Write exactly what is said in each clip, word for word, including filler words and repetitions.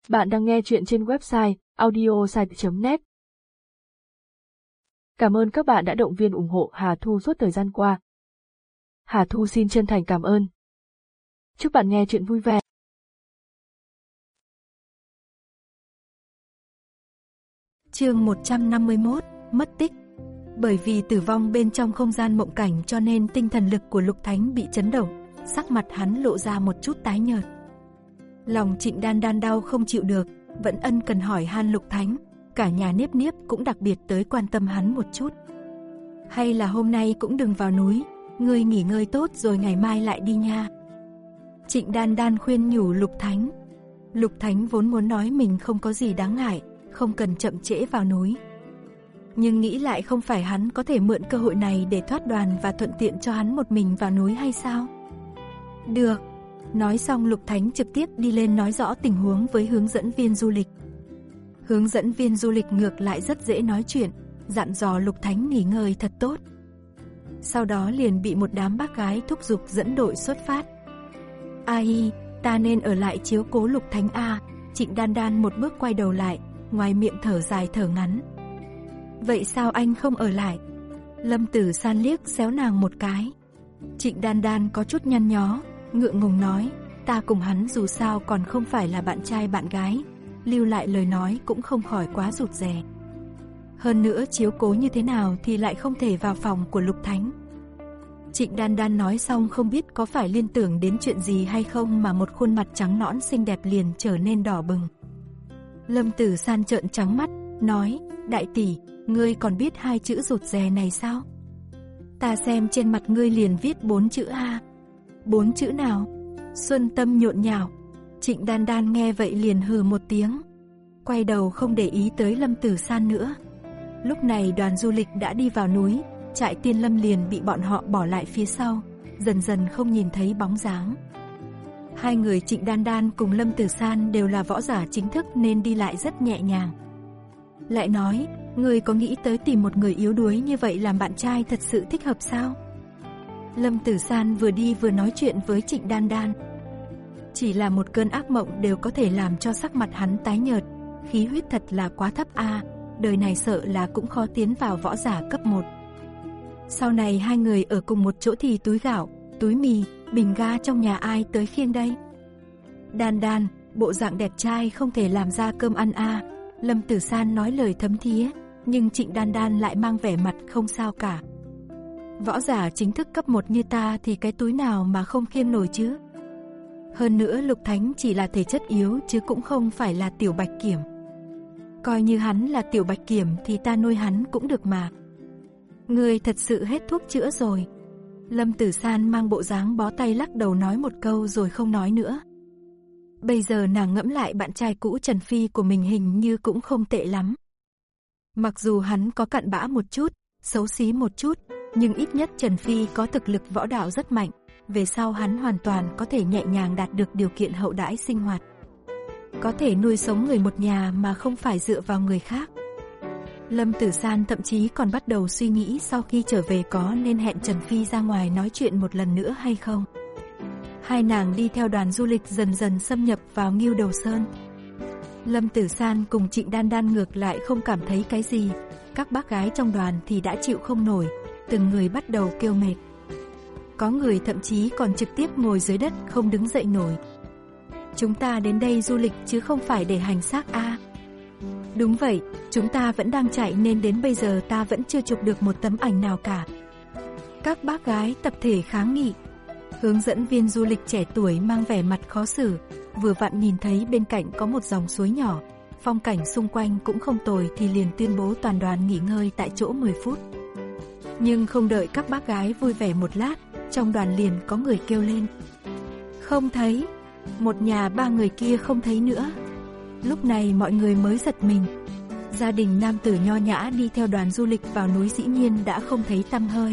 Bạn đang nghe chuyện trên website audiosite chấm net. Cảm ơn các bạn đã động viên ủng hộ Hà Thu suốt thời gian qua. Hà Thu xin chân thành cảm ơn. Chúc bạn nghe chuyện vui vẻ. Chương một trăm năm mươi mốt, mất tích. Bởi vì tử vong bên trong không gian mộng cảnh cho nên tinh thần lực của Lục Thánh bị chấn động, sắc mặt hắn lộ ra một chút tái nhợt. Lòng Trịnh Đan Đan đau không chịu được, vẫn ân cần hỏi han Lục Thánh, cả nhà Niếp Niếp cũng đặc biệt tới quan tâm hắn một chút. Hay là hôm nay cũng đừng vào núi, ngươi nghỉ ngơi tốt rồi ngày mai lại đi nha. Trịnh Đan Đan khuyên nhủ Lục Thánh. Lục Thánh vốn muốn nói mình không có gì đáng ngại, không cần chậm trễ vào núi. Nhưng nghĩ lại không phải hắn có thể mượn cơ hội này để thoát đoàn và thuận tiện cho hắn một mình vào núi hay sao? Được. Nói xong Lục Thánh trực tiếp đi lên nói rõ tình huống với hướng dẫn viên du lịch. Hướng dẫn viên du lịch ngược lại rất dễ nói chuyện, dặn dò Lục Thánh nghỉ ngơi thật tốt. Sau đó liền bị một đám bác gái thúc giục dẫn đội xuất phát. Ai, ta nên ở lại chiếu cố Lục Thánh a. Trịnh Đan Đan một bước quay đầu lại, ngoài miệng thở dài thở ngắn. Vậy sao anh không ở lại? Lâm Tử San liếc xéo nàng một cái. Trịnh Đan Đan có chút nhăn nhó, ngượng ngùng nói, ta cùng hắn dù sao còn không phải là bạn trai bạn gái, lưu lại lời nói cũng không khỏi quá rụt rè. Hơn nữa chiếu cố như thế nào thì lại không thể vào phòng của Lục Thánh. Trịnh Đan Đan nói xong không biết có phải liên tưởng đến chuyện gì hay không mà một khuôn mặt trắng nõn xinh đẹp liền trở nên đỏ bừng. Lâm Tử San trợn trắng mắt, nói, đại tỷ, ngươi còn biết hai chữ rụt rè này sao? Ta xem trên mặt ngươi liền viết bốn chữ A. Bốn chữ nào? Xuân tâm nhộn nhạo. Trịnh Đan Đan nghe vậy liền hừ một tiếng, quay đầu không để ý tới Lâm Tử San nữa. Lúc này đoàn du lịch đã đi vào núi, trại Tiên Lâm liền bị bọn họ bỏ lại phía sau, dần dần không nhìn thấy bóng dáng. Hai người Trịnh Đan Đan cùng Lâm Tử San đều là võ giả chính thức nên đi lại rất nhẹ nhàng. Lại nói, người có nghĩ tới tìm một người yếu đuối như vậy làm bạn trai thật sự thích hợp sao? Lâm Tử San vừa đi vừa nói chuyện với Trịnh Đan Đan. Chỉ là một cơn ác mộng đều có thể làm cho sắc mặt hắn tái nhợt, khí huyết thật là quá thấp a, đời này sợ là cũng khó tiến vào võ giả cấp một. Sau này hai người ở cùng một chỗ thì túi gạo, túi mì, bình ga trong nhà ai tới khiêng đây? Đan Đan, bộ dạng đẹp trai không thể làm ra cơm ăn a. Lâm Tử San nói lời thấm thía, nhưng Trịnh Đan Đan lại mang vẻ mặt không sao cả. Võ giả chính thức cấp một như ta thì cái túi nào mà không khiêng nổi chứ? Hơn nữa Lục Thánh chỉ là thể chất yếu chứ cũng không phải là tiểu bạch kiểm. Coi như hắn là tiểu bạch kiểm thì ta nuôi hắn cũng được mà. Người thật sự hết thuốc chữa rồi. Lâm Tử San mang bộ dáng bó tay lắc đầu nói một câu rồi không nói nữa. Bây giờ nàng ngẫm lại bạn trai cũ Trần Phi của mình hình như cũng không tệ lắm. Mặc dù hắn có cặn bã một chút, xấu xí một chút, nhưng ít nhất Trần Phi có thực lực võ đạo rất mạnh, về sau hắn hoàn toàn có thể nhẹ nhàng đạt được điều kiện hậu đãi sinh hoạt. Có thể nuôi sống người một nhà mà không phải dựa vào người khác. Lâm Tử San thậm chí còn bắt đầu suy nghĩ sau khi trở về có nên hẹn Trần Phi ra ngoài nói chuyện một lần nữa hay không. Hai nàng đi theo đoàn du lịch dần dần xâm nhập vào Ngưu Đầu Sơn. Lâm Tử San cùng Trịnh Đan Đan ngược lại không cảm thấy cái gì, các bác gái trong đoàn thì đã chịu không nổi, từng người bắt đầu kêu mệt. Có người thậm chí còn trực tiếp ngồi dưới đất không đứng dậy nổi. Chúng ta đến đây du lịch chứ không phải để hành xác a. À. Đúng vậy, chúng ta vẫn đang chạy nên đến bây giờ ta vẫn chưa chụp được một tấm ảnh nào cả. Các bác gái tập thể kháng nghị. Hướng dẫn viên du lịch trẻ tuổi mang vẻ mặt khó xử, vừa vặn nhìn thấy bên cạnh có một dòng suối nhỏ, phong cảnh xung quanh cũng không tồi thì liền tuyên bố toàn đoàn nghỉ ngơi tại chỗ mười phút. Nhưng không đợi các bác gái vui vẻ một lát, trong đoàn liền có người kêu lên. Không thấy, một nhà ba người kia không thấy nữa. Lúc này mọi người mới giật mình. Gia đình nam tử nho nhã đi theo đoàn du lịch vào núi dĩ nhiên đã không thấy tăm hơi.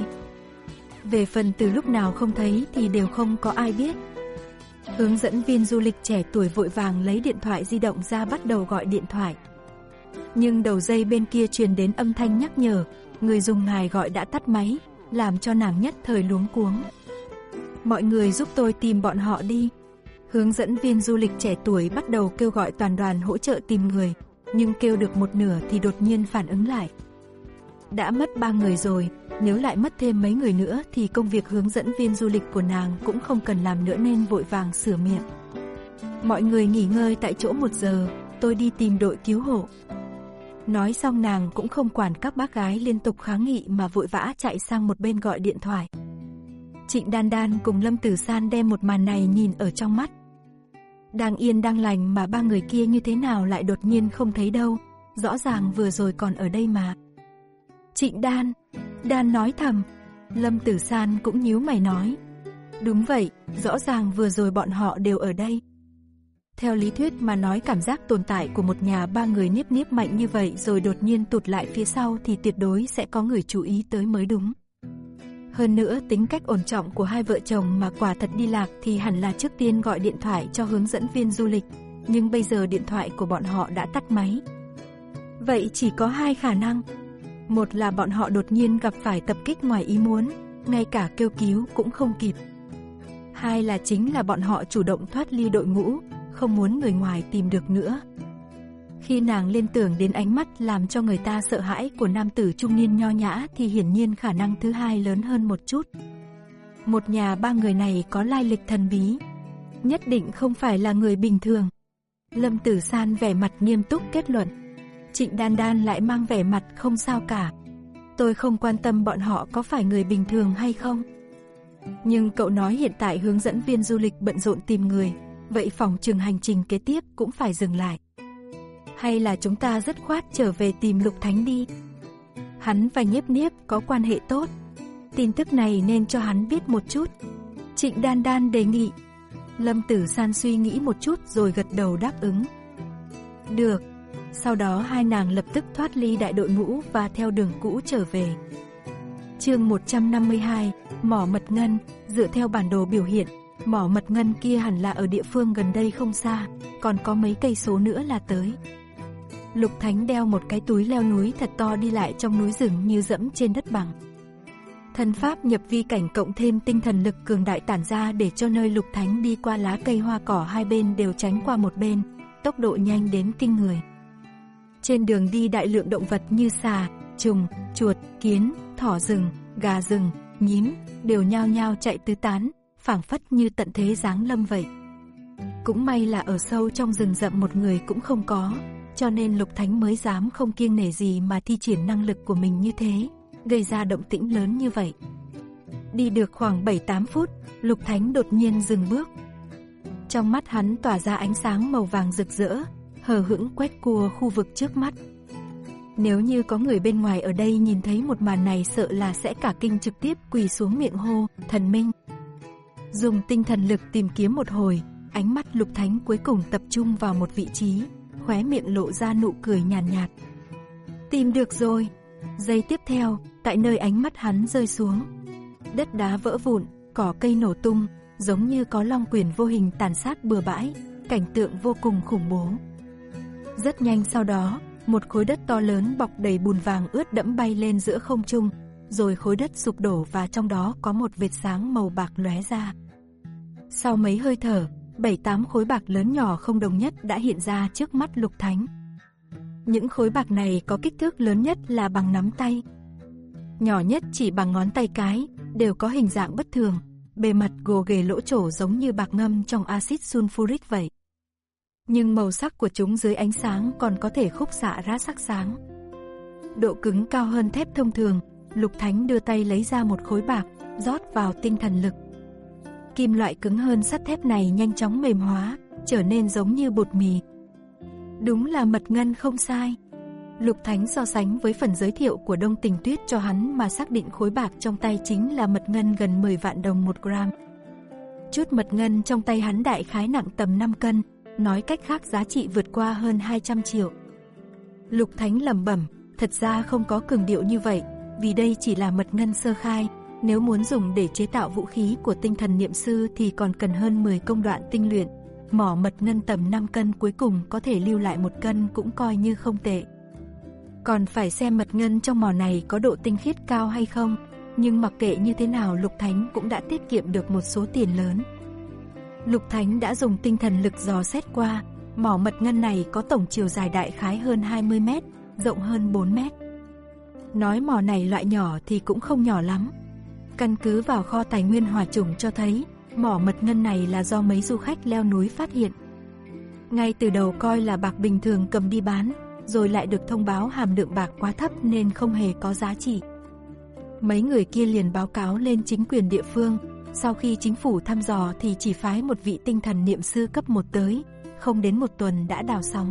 Về phần từ lúc nào không thấy thì đều không có ai biết. Hướng dẫn viên du lịch trẻ tuổi vội vàng lấy điện thoại di động ra bắt đầu gọi điện thoại. Nhưng đầu dây bên kia truyền đến âm thanh nhắc nhở, người dùng ngài gọi đã tắt máy, làm cho nàng nhất thời luống cuống. Mọi người giúp tôi tìm bọn họ đi. Hướng dẫn viên du lịch trẻ tuổi bắt đầu kêu gọi toàn đoàn hỗ trợ tìm người, nhưng kêu được một nửa thì đột nhiên phản ứng lại. Đã mất ba người rồi, nếu lại mất thêm mấy người nữa thì công việc hướng dẫn viên du lịch của nàng cũng không cần làm nữa nên vội vàng sửa miệng. Mọi người nghỉ ngơi tại chỗ một giờ, tôi đi tìm đội cứu hộ. Nói xong nàng cũng không quản các bác gái liên tục kháng nghị mà vội vã chạy sang một bên gọi điện thoại. Trịnh Đan Đan cùng Lâm Tử San đem một màn này nhìn ở trong mắt. Đang yên đang lành mà ba người kia như thế nào lại đột nhiên không thấy đâu, rõ ràng vừa rồi còn ở đây mà. Trịnh Đan, Đan nói thầm. Lâm Tử San cũng nhíu mày nói. Đúng vậy, rõ ràng vừa rồi bọn họ đều ở đây. Theo lý thuyết mà nói, cảm giác tồn tại của một nhà ba người niếp niếp mạnh như vậy rồi đột nhiên tụt lại phía sau thì tuyệt đối sẽ có người chú ý tới mới đúng. Hơn nữa tính cách ổn trọng của hai vợ chồng mà quả thật đi lạc thì hẳn là trước tiên gọi điện thoại cho hướng dẫn viên du lịch, nhưng bây giờ điện thoại của bọn họ đã tắt máy. Vậy chỉ có hai khả năng. Một là bọn họ đột nhiên gặp phải tập kích ngoài ý muốn, ngay cả kêu cứu cũng không kịp. Hai là chính là bọn họ chủ động thoát ly đội ngũ, không muốn người ngoài tìm được nữa. Khi nàng liên tưởng đến ánh mắt làm cho người ta sợ hãi của nam tử trung niên nho nhã thì hiển nhiên khả năng thứ hai lớn hơn một chút. Một nhà ba người này có lai lịch thần bí, nhất định không phải là người bình thường. Lâm Tử San vẻ mặt nghiêm túc kết luận. Trịnh Đan Đan lại mang vẻ mặt không sao cả. Tôi không quan tâm bọn họ có phải người bình thường hay không. Nhưng cậu nói hiện tại hướng dẫn viên du lịch bận rộn tìm người, vậy phỏng chừng hành trình kế tiếp cũng phải dừng lại. Hay là chúng ta dứt khoát trở về tìm Lục Thánh đi. Hắn và Nhiếp Nhiếp có quan hệ tốt, tin tức này nên cho hắn biết một chút. Trịnh Đan Đan đề nghị. Lâm Tử San suy nghĩ một chút rồi gật đầu đáp ứng. Được. Sau đó hai nàng lập tức thoát ly đại đội ngũ và theo đường cũ trở về. Chương một trăm năm mươi hai, mỏ mật ngân. Dựa theo bản đồ biểu hiện, mỏ mật ngân kia hẳn là ở địa phương gần đây không xa, còn có mấy cây số nữa là tới. Lục Thánh đeo một cái túi leo núi thật to đi lại trong núi rừng như dẫm trên đất bằng. Thần pháp nhập vi cảnh cộng thêm tinh thần lực cường đại tản ra để cho nơi Lục Thánh đi qua lá cây hoa cỏ hai bên đều tránh qua một bên, tốc độ nhanh đến kinh người. Trên đường đi đại lượng động vật như xà, trùng, chuột, kiến, thỏ rừng, gà rừng, nhím đều nhao nhao chạy tứ tán, phảng phất như tận thế giáng lâm vậy. Cũng may là ở sâu trong rừng rậm một người cũng không có, cho nên Lục Thánh mới dám không kiêng nể gì mà thi triển năng lực của mình như thế, gây ra động tĩnh lớn như vậy. Đi được khoảng bảy tám phút, Lục Thánh đột nhiên dừng bước. Trong mắt hắn tỏa ra ánh sáng màu vàng rực rỡ, hờ hững quét qua khu vực trước mắt. Nếu như có người bên ngoài ở đây nhìn thấy một màn này sợ là sẽ cả kinh trực tiếp quỳ xuống miệng hô, thần minh. Dùng tinh thần lực tìm kiếm một hồi, ánh mắt Lục Thánh cuối cùng tập trung vào một vị trí, khóe miệng lộ ra nụ cười nhàn nhạt, nhạt. Tìm được rồi. Giây tiếp theo, tại nơi ánh mắt hắn rơi xuống, đất đá vỡ vụn, cỏ cây nổ tung, giống như có long quyền vô hình tàn sát bừa bãi, cảnh tượng vô cùng khủng bố. Rất nhanh sau đó, một khối đất to lớn bọc đầy bùn vàng ướt đẫm bay lên giữa không trung, rồi khối đất sụp đổ và trong đó có một vệt sáng màu bạc lóe ra. Sau mấy hơi thở, bảy tám khối bạc lớn nhỏ không đồng nhất đã hiện ra trước mắt Lục Thánh. Những khối bạc này có kích thước lớn nhất là bằng nắm tay, nhỏ nhất chỉ bằng ngón tay cái, đều có hình dạng bất thường, bề mặt gồ ghề lỗ trổ giống như bạc ngâm trong axit sulfuric vậy. Nhưng màu sắc của chúng dưới ánh sáng còn có thể khúc xạ ra sắc sáng. Độ cứng cao hơn thép thông thường, Lục Thánh đưa tay lấy ra một khối bạc, rót vào tinh thần lực. Kim loại cứng hơn sắt thép này nhanh chóng mềm hóa, trở nên giống như bột mì. Đúng là mật ngân không sai. Lục Thánh so sánh với phần giới thiệu của Đông Tình Tuyết cho hắn mà xác định khối bạc trong tay chính là mật ngân gần mười vạn đồng một gram. Chút mật ngân trong tay hắn đại khái nặng tầm năm cân, nói cách khác giá trị vượt qua hơn hai trăm triệu. Lục Thánh lẩm bẩm, thật ra không có cường điệu như vậy, vì đây chỉ là mật ngân sơ khai, nếu muốn dùng để chế tạo vũ khí của tinh thần niệm sư thì còn cần hơn mười công đoạn tinh luyện. Mỏ mật ngân tầm năm cân cuối cùng có thể lưu lại một cân cũng coi như không tệ. Còn phải xem mật ngân trong mỏ này có độ tinh khiết cao hay không, nhưng mặc kệ như thế nào Lục Thánh cũng đã tiết kiệm được một số tiền lớn. Lục Thánh đã dùng tinh thần lực dò xét qua, mỏ mật ngân này có tổng chiều dài đại khái hơn hai mươi mét, rộng hơn bốn mét. Nói mỏ này loại nhỏ thì cũng không nhỏ lắm. Căn cứ vào kho tài nguyên hỏa chủng cho thấy, mỏ mật ngân này là do mấy du khách leo núi phát hiện. Ngay từ đầu coi là bạc bình thường cầm đi bán, rồi lại được thông báo hàm lượng bạc quá thấp nên không hề có giá trị. Mấy người kia liền báo cáo lên chính quyền địa phương, sau khi chính phủ thăm dò thì chỉ phái một vị tinh thần niệm sư cấp một tới, không đến một tuần đã đào xong.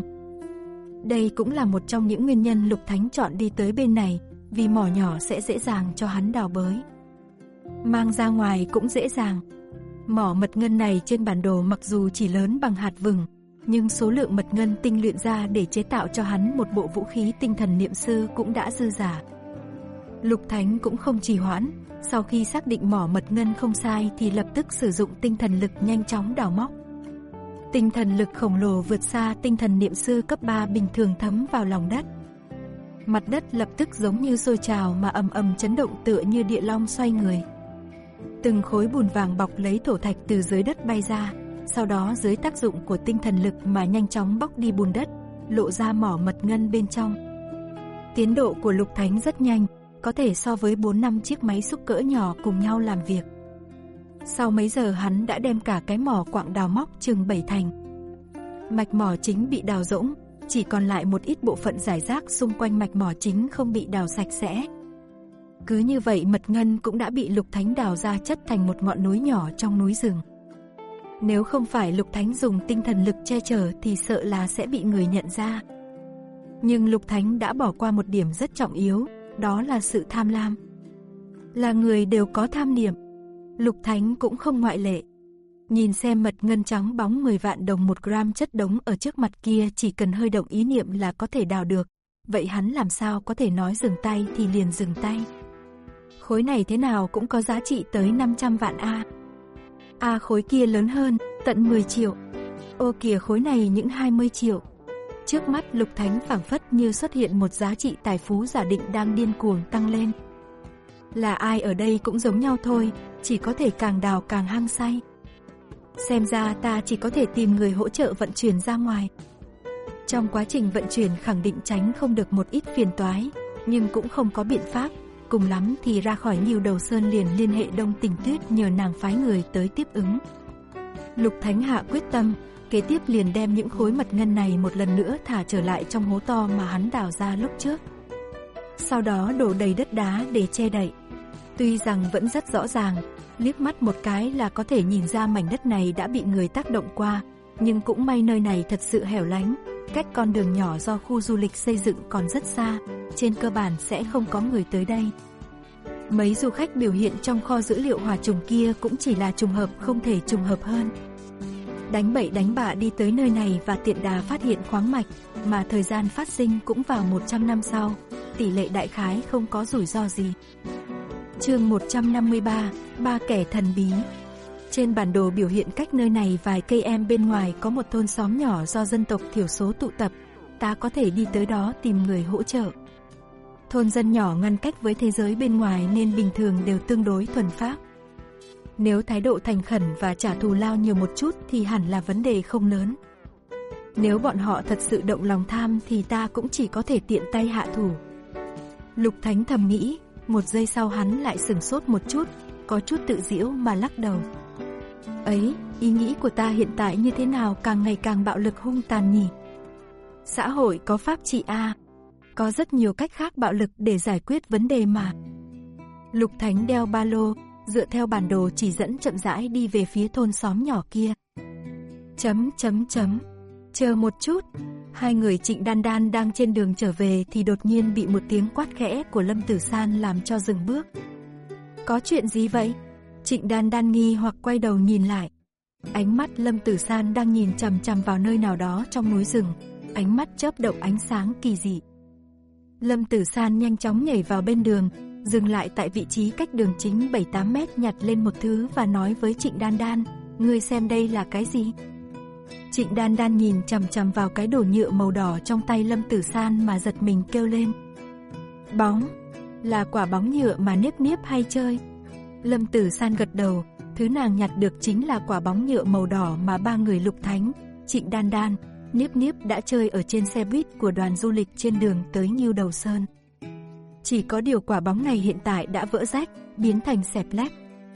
Đây cũng là một trong những nguyên nhân Lục Thánh chọn đi tới bên này, vì mỏ nhỏ sẽ dễ dàng cho hắn đào bới. Mang ra ngoài cũng dễ dàng. Mỏ mật ngân này trên bản đồ mặc dù chỉ lớn bằng hạt vừng, nhưng số lượng mật ngân tinh luyện ra để chế tạo cho hắn một bộ vũ khí tinh thần niệm sư cũng đã dư dả. Lục Thánh cũng không trì hoãn, sau khi xác định mỏ mật ngân không sai thì lập tức sử dụng tinh thần lực nhanh chóng đào móc. Tinh thần lực khổng lồ vượt xa tinh thần niệm sư cấp ba bình thường thấm vào lòng đất. Mặt đất lập tức giống như sôi trào mà ầm ầm chấn động tựa như địa long xoay người. Từng khối bùn vàng bọc lấy thổ thạch từ dưới đất bay ra, sau đó dưới tác dụng của tinh thần lực mà nhanh chóng bóc đi bùn đất, lộ ra mỏ mật ngân bên trong. Tiến độ của Lục Thánh rất nhanh, có thể so với bốn năm chiếc máy xúc cỡ nhỏ cùng nhau làm việc. Sau mấy giờ hắn đã đem cả cái mỏ quặng đào móc chừng bảy thành. Mạch mỏ chính bị đào rỗng, chỉ còn lại một ít bộ phận rải rác xung quanh mạch mỏ chính không bị đào sạch sẽ. Cứ như vậy mật ngân cũng đã bị Lục Thánh đào ra chất thành một ngọn núi nhỏ trong núi rừng. Nếu không phải Lục Thánh dùng tinh thần lực che chở thì sợ là sẽ bị người nhận ra. Nhưng Lục Thánh đã bỏ qua một điểm rất trọng yếu, đó là sự tham lam. Là người đều có tham niệm, Lục Thánh cũng không ngoại lệ. Nhìn xem mật ngân trắng bóng mười vạn đồng một gram chất đống ở trước mặt kia chỉ cần hơi động ý niệm là có thể đào được. Vậy hắn làm sao có thể nói dừng tay thì liền dừng tay. Khối này thế nào cũng có giá trị tới năm trăm vạn A. A khối kia lớn hơn, tận mười triệu. Ô kìa khối này những hai mươi triệu. Trước mắt Lục Thánh phảng phất như xuất hiện một giá trị tài phú giả định đang điên cuồng tăng lên. Là ai ở đây cũng giống nhau thôi, chỉ có thể càng đào càng hăng say. Xem ra ta chỉ có thể tìm người hỗ trợ vận chuyển ra ngoài. Trong quá trình vận chuyển khẳng định tránh không được một ít phiền toái, nhưng cũng không có biện pháp, cùng lắm thì ra khỏi Ngưu Đầu Sơn liền liên hệ Đông Tình Tuyết nhờ nàng phái người tới tiếp ứng. Lục Thánh hạ quyết tâm, kế tiếp liền đem những khối mật ngân này một lần nữa thả trở lại trong hố to mà hắn đào ra lúc trước. Sau đó đổ đầy đất đá để che đậy. Tuy rằng vẫn rất rõ ràng, liếc mắt một cái là có thể nhìn ra mảnh đất này đã bị người tác động qua, nhưng cũng may nơi này thật sự hẻo lánh, cách con đường nhỏ do khu du lịch xây dựng còn rất xa, trên cơ bản sẽ không có người tới đây. Mấy du khách biểu hiện trong kho dữ liệu hỏa trùng kia cũng chỉ là trùng hợp không thể trùng hợp hơn. Đánh bậy đánh bạ đi tới nơi này và tiện đà phát hiện khoáng mạch, mà thời gian phát sinh cũng vào một trăm năm sau, tỷ lệ đại khái không có rủi ro gì. Chương một trăm năm mươi ba, ba kẻ thần bí. Trên bản đồ biểu hiện cách nơi này vài cây em bên ngoài có một thôn xóm nhỏ do dân tộc thiểu số tụ tập, ta có thể đi tới đó tìm người hỗ trợ. Thôn dân nhỏ ngăn cách với thế giới bên ngoài nên bình thường đều tương đối thuần phác. Nếu thái độ thành khẩn và trả thù lao nhiều một chút thì hẳn là vấn đề không lớn. Nếu bọn họ thật sự động lòng tham thì ta cũng chỉ có thể tiện tay hạ thủ. Lục Thánh thầm nghĩ, một giây sau hắn lại sửng sốt một chút, có chút tự giễu mà lắc đầu. Ấy, ý nghĩ của ta hiện tại như thế nào càng ngày càng bạo lực hung tàn nhỉ? Xã hội có pháp trị a, có rất nhiều cách khác bạo lực để giải quyết vấn đề mà. Lục Thánh đeo ba lô, dựa theo bản đồ chỉ dẫn chậm rãi đi về phía thôn xóm nhỏ kia. Chấm chấm chấm. Chờ một chút. Hai người Trịnh Đan Đan đang trên đường trở về thì đột nhiên bị một tiếng quát khẽ của Lâm Tử San làm cho dừng bước. Có chuyện gì vậy? Trịnh Đan Đan nghi hoặc quay đầu nhìn lại. Ánh mắt Lâm Tử San đang nhìn chằm chằm vào nơi nào đó trong núi rừng, ánh mắt chớp động ánh sáng kỳ dị. Lâm Tử San nhanh chóng nhảy vào bên đường, dừng lại tại vị trí cách đường chính bảy tám mét, nhặt lên một thứ và nói với Trịnh Đan Đan, ngươi xem đây là cái gì? Trịnh Đan Đan nhìn chằm chằm vào cái đồ nhựa màu đỏ trong tay Lâm Tử San mà giật mình kêu lên. Bóng, là quả bóng nhựa mà Niếp Niếp hay chơi. Lâm Tử San gật đầu, Thứ nàng nhặt được chính là quả bóng nhựa màu đỏ mà ba người Lục Thánh, Trịnh Đan Đan, Niếp Niếp đã chơi ở trên xe buýt của đoàn du lịch trên đường tới Ngưu Đầu Sơn. Chỉ có điều quả bóng này hiện tại đã vỡ rách, biến thành xẹp lép.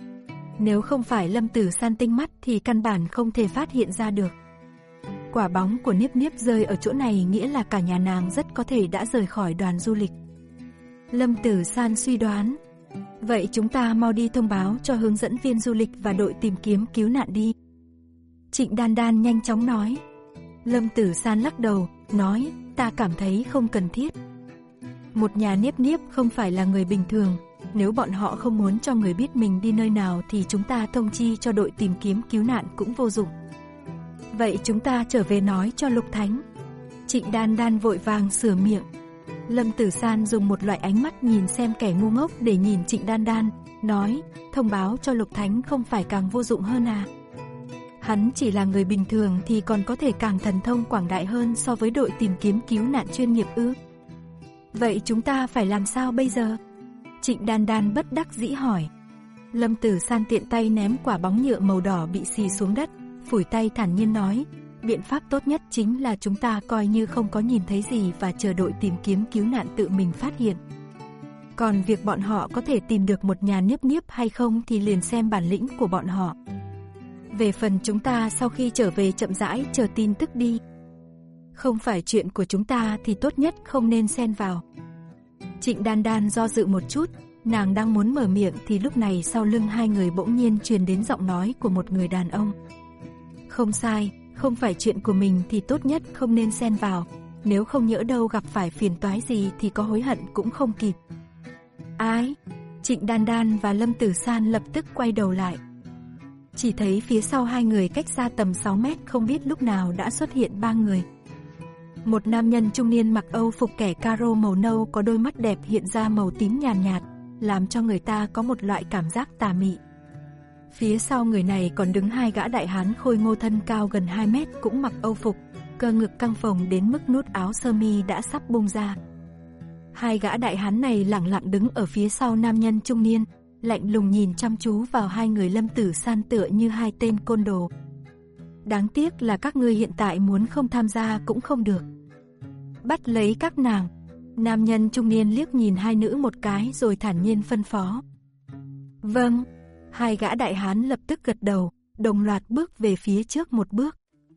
Nếu không phải Lâm Tử San tinh mắt thì căn bản không thể phát hiện ra được. Quả bóng của Niếp Niếp rơi ở chỗ này nghĩa là cả nhà nàng rất có thể đã rời khỏi đoàn du lịch. Lâm Tử San suy đoán, vậy chúng ta mau đi thông báo cho hướng dẫn viên du lịch và đội tìm kiếm cứu nạn đi. Trịnh Đan Đan nhanh chóng nói. Lâm Tử San lắc đầu, nói, ta cảm thấy không cần thiết. Một nhà Niếp Niếp không phải là người bình thường, nếu bọn họ không muốn cho người biết mình đi nơi nào thì chúng ta thông chi cho đội tìm kiếm cứu nạn cũng vô dụng. Vậy chúng ta trở về nói cho Lục Thánh. Trịnh Đan Đan vội vàng sửa miệng. Lâm Tử San dùng một loại ánh mắt nhìn xem kẻ ngu ngốc để nhìn Trịnh Đan Đan, nói, thông báo cho Lục Thánh không phải càng vô dụng hơn à? Hắn chỉ là người bình thường thì còn có thể càng thần thông quảng đại hơn so với đội tìm kiếm cứu nạn chuyên nghiệp ư? Vậy chúng ta phải làm sao bây giờ? Trịnh Đan Đan bất đắc dĩ hỏi. Lâm Tử San tiện tay ném quả bóng nhựa màu đỏ bị xì xuống đất, phủi tay thản nhiên nói, biện pháp tốt nhất chính là chúng ta coi như không có nhìn thấy gì và chờ đội tìm kiếm cứu nạn tự mình phát hiện. Còn việc bọn họ có thể tìm được một nhà Niếp Niếp hay không thì liền xem bản lĩnh của bọn họ. Về phần chúng ta sau khi trở về chậm rãi chờ tin tức đi. Không phải chuyện của chúng ta thì tốt nhất không nên xen vào. Trịnh Đan Đan do dự một chút, nàng đang muốn mở miệng thì lúc này sau lưng hai người bỗng nhiên truyền đến giọng nói của một người đàn ông. Không sai, không phải chuyện của mình thì tốt nhất không nên xen vào, nếu không nhỡ đâu gặp phải phiền toái gì thì có hối hận cũng không kịp. Ái, Trịnh Đan Đan và Lâm Tử San lập tức quay đầu lại. Chỉ thấy phía sau hai người cách xa tầm sáu mét không biết lúc nào đã xuất hiện ba người. Một nam nhân trung niên mặc Âu phục kẻ caro màu nâu có đôi mắt đẹp hiện ra màu tím nhàn nhạt, nhạt, làm cho người ta có một loại cảm giác tà mị. Phía sau người này còn đứng hai gã đại hán khôi ngô thân cao gần hai mét cũng mặc Âu phục, cơ ngực căng phồng đến mức nút áo sơ mi đã sắp bung ra. Hai gã đại hán này lẳng lặng đứng ở phía sau nam nhân trung niên, lạnh lùng nhìn chăm chú vào hai người Lâm Tử San tựa như hai tên côn đồ. Đáng tiếc là các ngươi hiện tại muốn không tham gia cũng không được. Bắt lấy các nàng. Nam nhân trung niên liếc nhìn hai nữ một cái rồi thản nhiên phân phó. Vâng. Hai gã đại hán lập tức gật đầu, đồng loạt bước về phía trước một bước.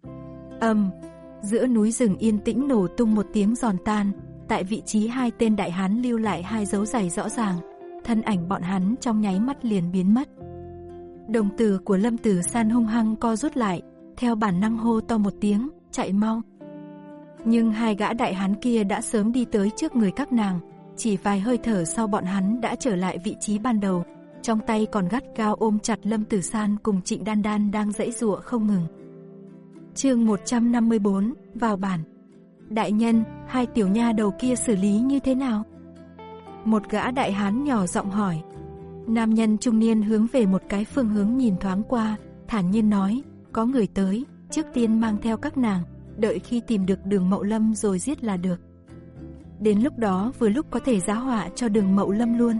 Ầm, giữa núi rừng yên tĩnh nổ tung một tiếng giòn tan, tại vị trí hai tên đại hán lưu lại hai dấu giày rõ ràng, thân ảnh bọn hắn trong nháy mắt liền biến mất. Đồng tử của Lâm Tử San hung hăng co rút lại, theo bản năng hô to một tiếng, chạy mau. Nhưng hai gã đại hán kia đã sớm đi tới trước người các nàng, chỉ vài hơi thở sau bọn hắn đã trở lại vị trí ban đầu, trong tay còn gắt gao ôm chặt Lâm Tử San cùng Trịnh Đan Đan đang giãy giụa không ngừng. Chương một trăm năm mươi bốn, vào bản. Đại nhân, hai tiểu nha đầu kia xử lý như thế nào? Một gã đại hán nhỏ giọng hỏi. Nam nhân trung niên hướng về một cái phương hướng nhìn thoáng qua, thản nhiên nói, có người tới, trước tiên mang theo các nàng, đợi khi tìm được Đường Mậu Lâm rồi giết là được. Đến lúc đó vừa lúc có thể giá họa cho Đường Mậu Lâm luôn.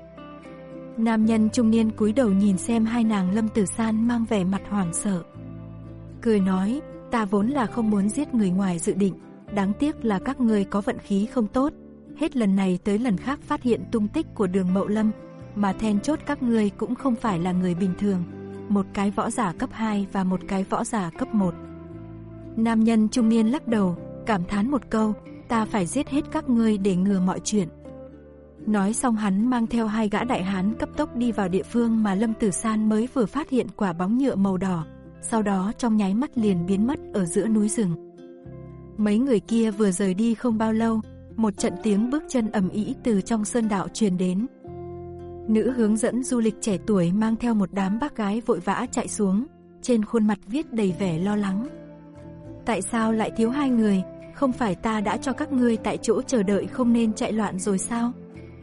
Nam nhân trung niên cúi đầu nhìn xem hai nàng Lâm Tử San mang vẻ mặt hoảng sợ. Cười nói, ta vốn là không muốn giết người ngoài dự định, đáng tiếc là các ngươi có vận khí không tốt, hết lần này tới lần khác phát hiện tung tích của Đường Mậu Lâm, mà then chốt các ngươi cũng không phải là người bình thường, một cái võ giả cấp hai và một cái võ giả cấp một. Nam nhân trung niên lắc đầu, cảm thán một câu, ta phải giết hết các ngươi để ngừa mọi chuyện. Nói xong hắn mang theo hai gã đại hán cấp tốc đi vào địa phương mà Lâm Tử San mới vừa phát hiện quả bóng nhựa màu đỏ, sau đó trong nháy mắt liền biến mất ở giữa núi rừng. Mấy người kia vừa rời đi không bao lâu, một trận tiếng bước chân ầm ĩ từ trong sơn đạo truyền đến. Nữ hướng dẫn du lịch trẻ tuổi mang theo một đám bác gái vội vã chạy xuống, trên khuôn mặt viết đầy vẻ lo lắng. Tại sao lại thiếu hai người, không phải ta đã cho các ngươi tại chỗ chờ đợi không nên chạy loạn rồi sao?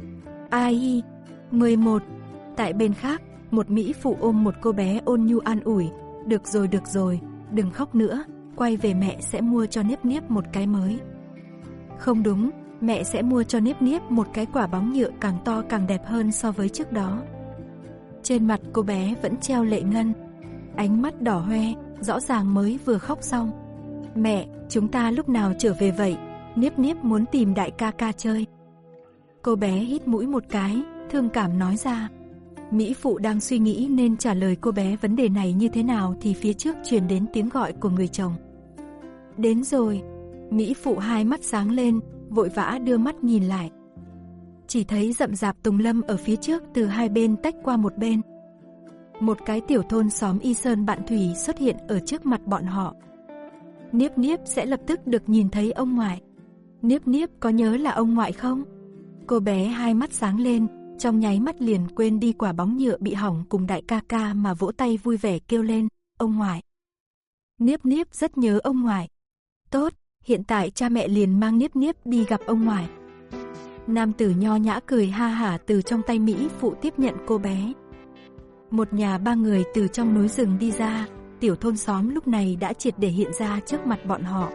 Ai? mười một. Tại bên khác, một mỹ phụ ôm một cô bé ôn nhu an ủi, được rồi được rồi, đừng khóc nữa, quay về mẹ sẽ mua cho Niếp Niếp một cái mới. Không đúng, mẹ sẽ mua cho Niếp Niếp một cái quả bóng nhựa càng to càng đẹp hơn so với trước đó. Trên mặt cô bé vẫn treo lệ ngân, ánh mắt đỏ hoe, rõ ràng mới vừa khóc xong. Mẹ, chúng ta lúc nào trở về vậy? Niếp Niếp muốn tìm đại ca ca chơi. Cô bé hít mũi một cái, thương cảm nói ra. Mỹ Phụ đang suy nghĩ nên trả lời cô bé vấn đề này như thế nào thì phía trước truyền đến tiếng gọi của người chồng. Đến rồi. Mỹ Phụ hai mắt sáng lên, vội vã đưa mắt nhìn lại. Chỉ thấy rậm rạp tùng lâm ở phía trước từ hai bên tách qua một bên. Một cái tiểu thôn xóm Y Sơn Bạn Thủy xuất hiện ở trước mặt bọn họ. Niếp Niếp sẽ lập tức được nhìn thấy ông ngoại. Niếp Niếp có nhớ là ông ngoại không? Cô bé hai mắt sáng lên, trong nháy mắt liền quên đi quả bóng nhựa bị hỏng cùng đại ca ca mà vỗ tay vui vẻ kêu lên, ông ngoại. Niếp Niếp rất nhớ ông ngoại. Tốt, hiện tại cha mẹ liền mang Niếp Niếp đi gặp ông ngoại. Nam tử nho nhã cười ha hả từ trong tay Mỹ Phụ tiếp nhận cô bé. Một nhà ba người từ trong núi rừng đi ra, tiểu thôn xóm lúc này đã triệt để hiện ra trước mặt bọn họ.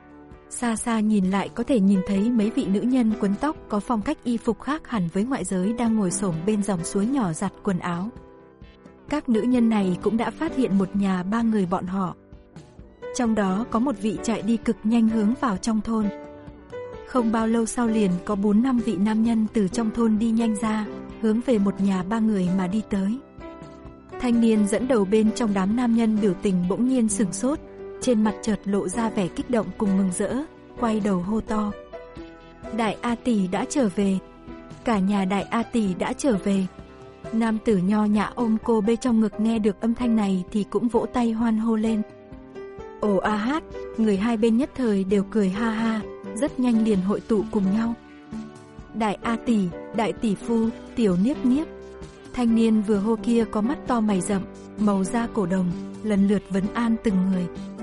Xa xa nhìn lại có thể nhìn thấy mấy vị nữ nhân quấn tóc có phong cách y phục khác hẳn với ngoại giới đang ngồi xổm bên dòng suối nhỏ giặt quần áo. Các nữ nhân này cũng đã phát hiện một nhà ba người bọn họ. Trong đó có một vị chạy đi cực nhanh hướng vào trong thôn. Không bao lâu sau liền có bốn năm vị nam nhân từ trong thôn đi nhanh ra, hướng về một nhà ba người mà đi tới. Thanh niên dẫn đầu bên trong đám nam nhân biểu tình bỗng nhiên sửng sốt, trên mặt chợt lộ ra vẻ kích động cùng mừng rỡ, quay đầu hô to. Đại A Tỷ đã trở về, cả nhà Đại A Tỷ đã trở về. Nam tử nho nhã ôm cô bê trong ngực nghe được âm thanh này thì cũng vỗ tay hoan hô lên. Ồ a hát, người hai bên nhất thời đều cười ha ha, rất nhanh liền hội tụ cùng nhau. Đại A Tỷ, Đại Tỷ Phu, Tiểu Niếp Niếp. Thanh niên vừa hô kia có mắt to mày rậm, màu da cổ đồng, lần lượt vấn an từng người.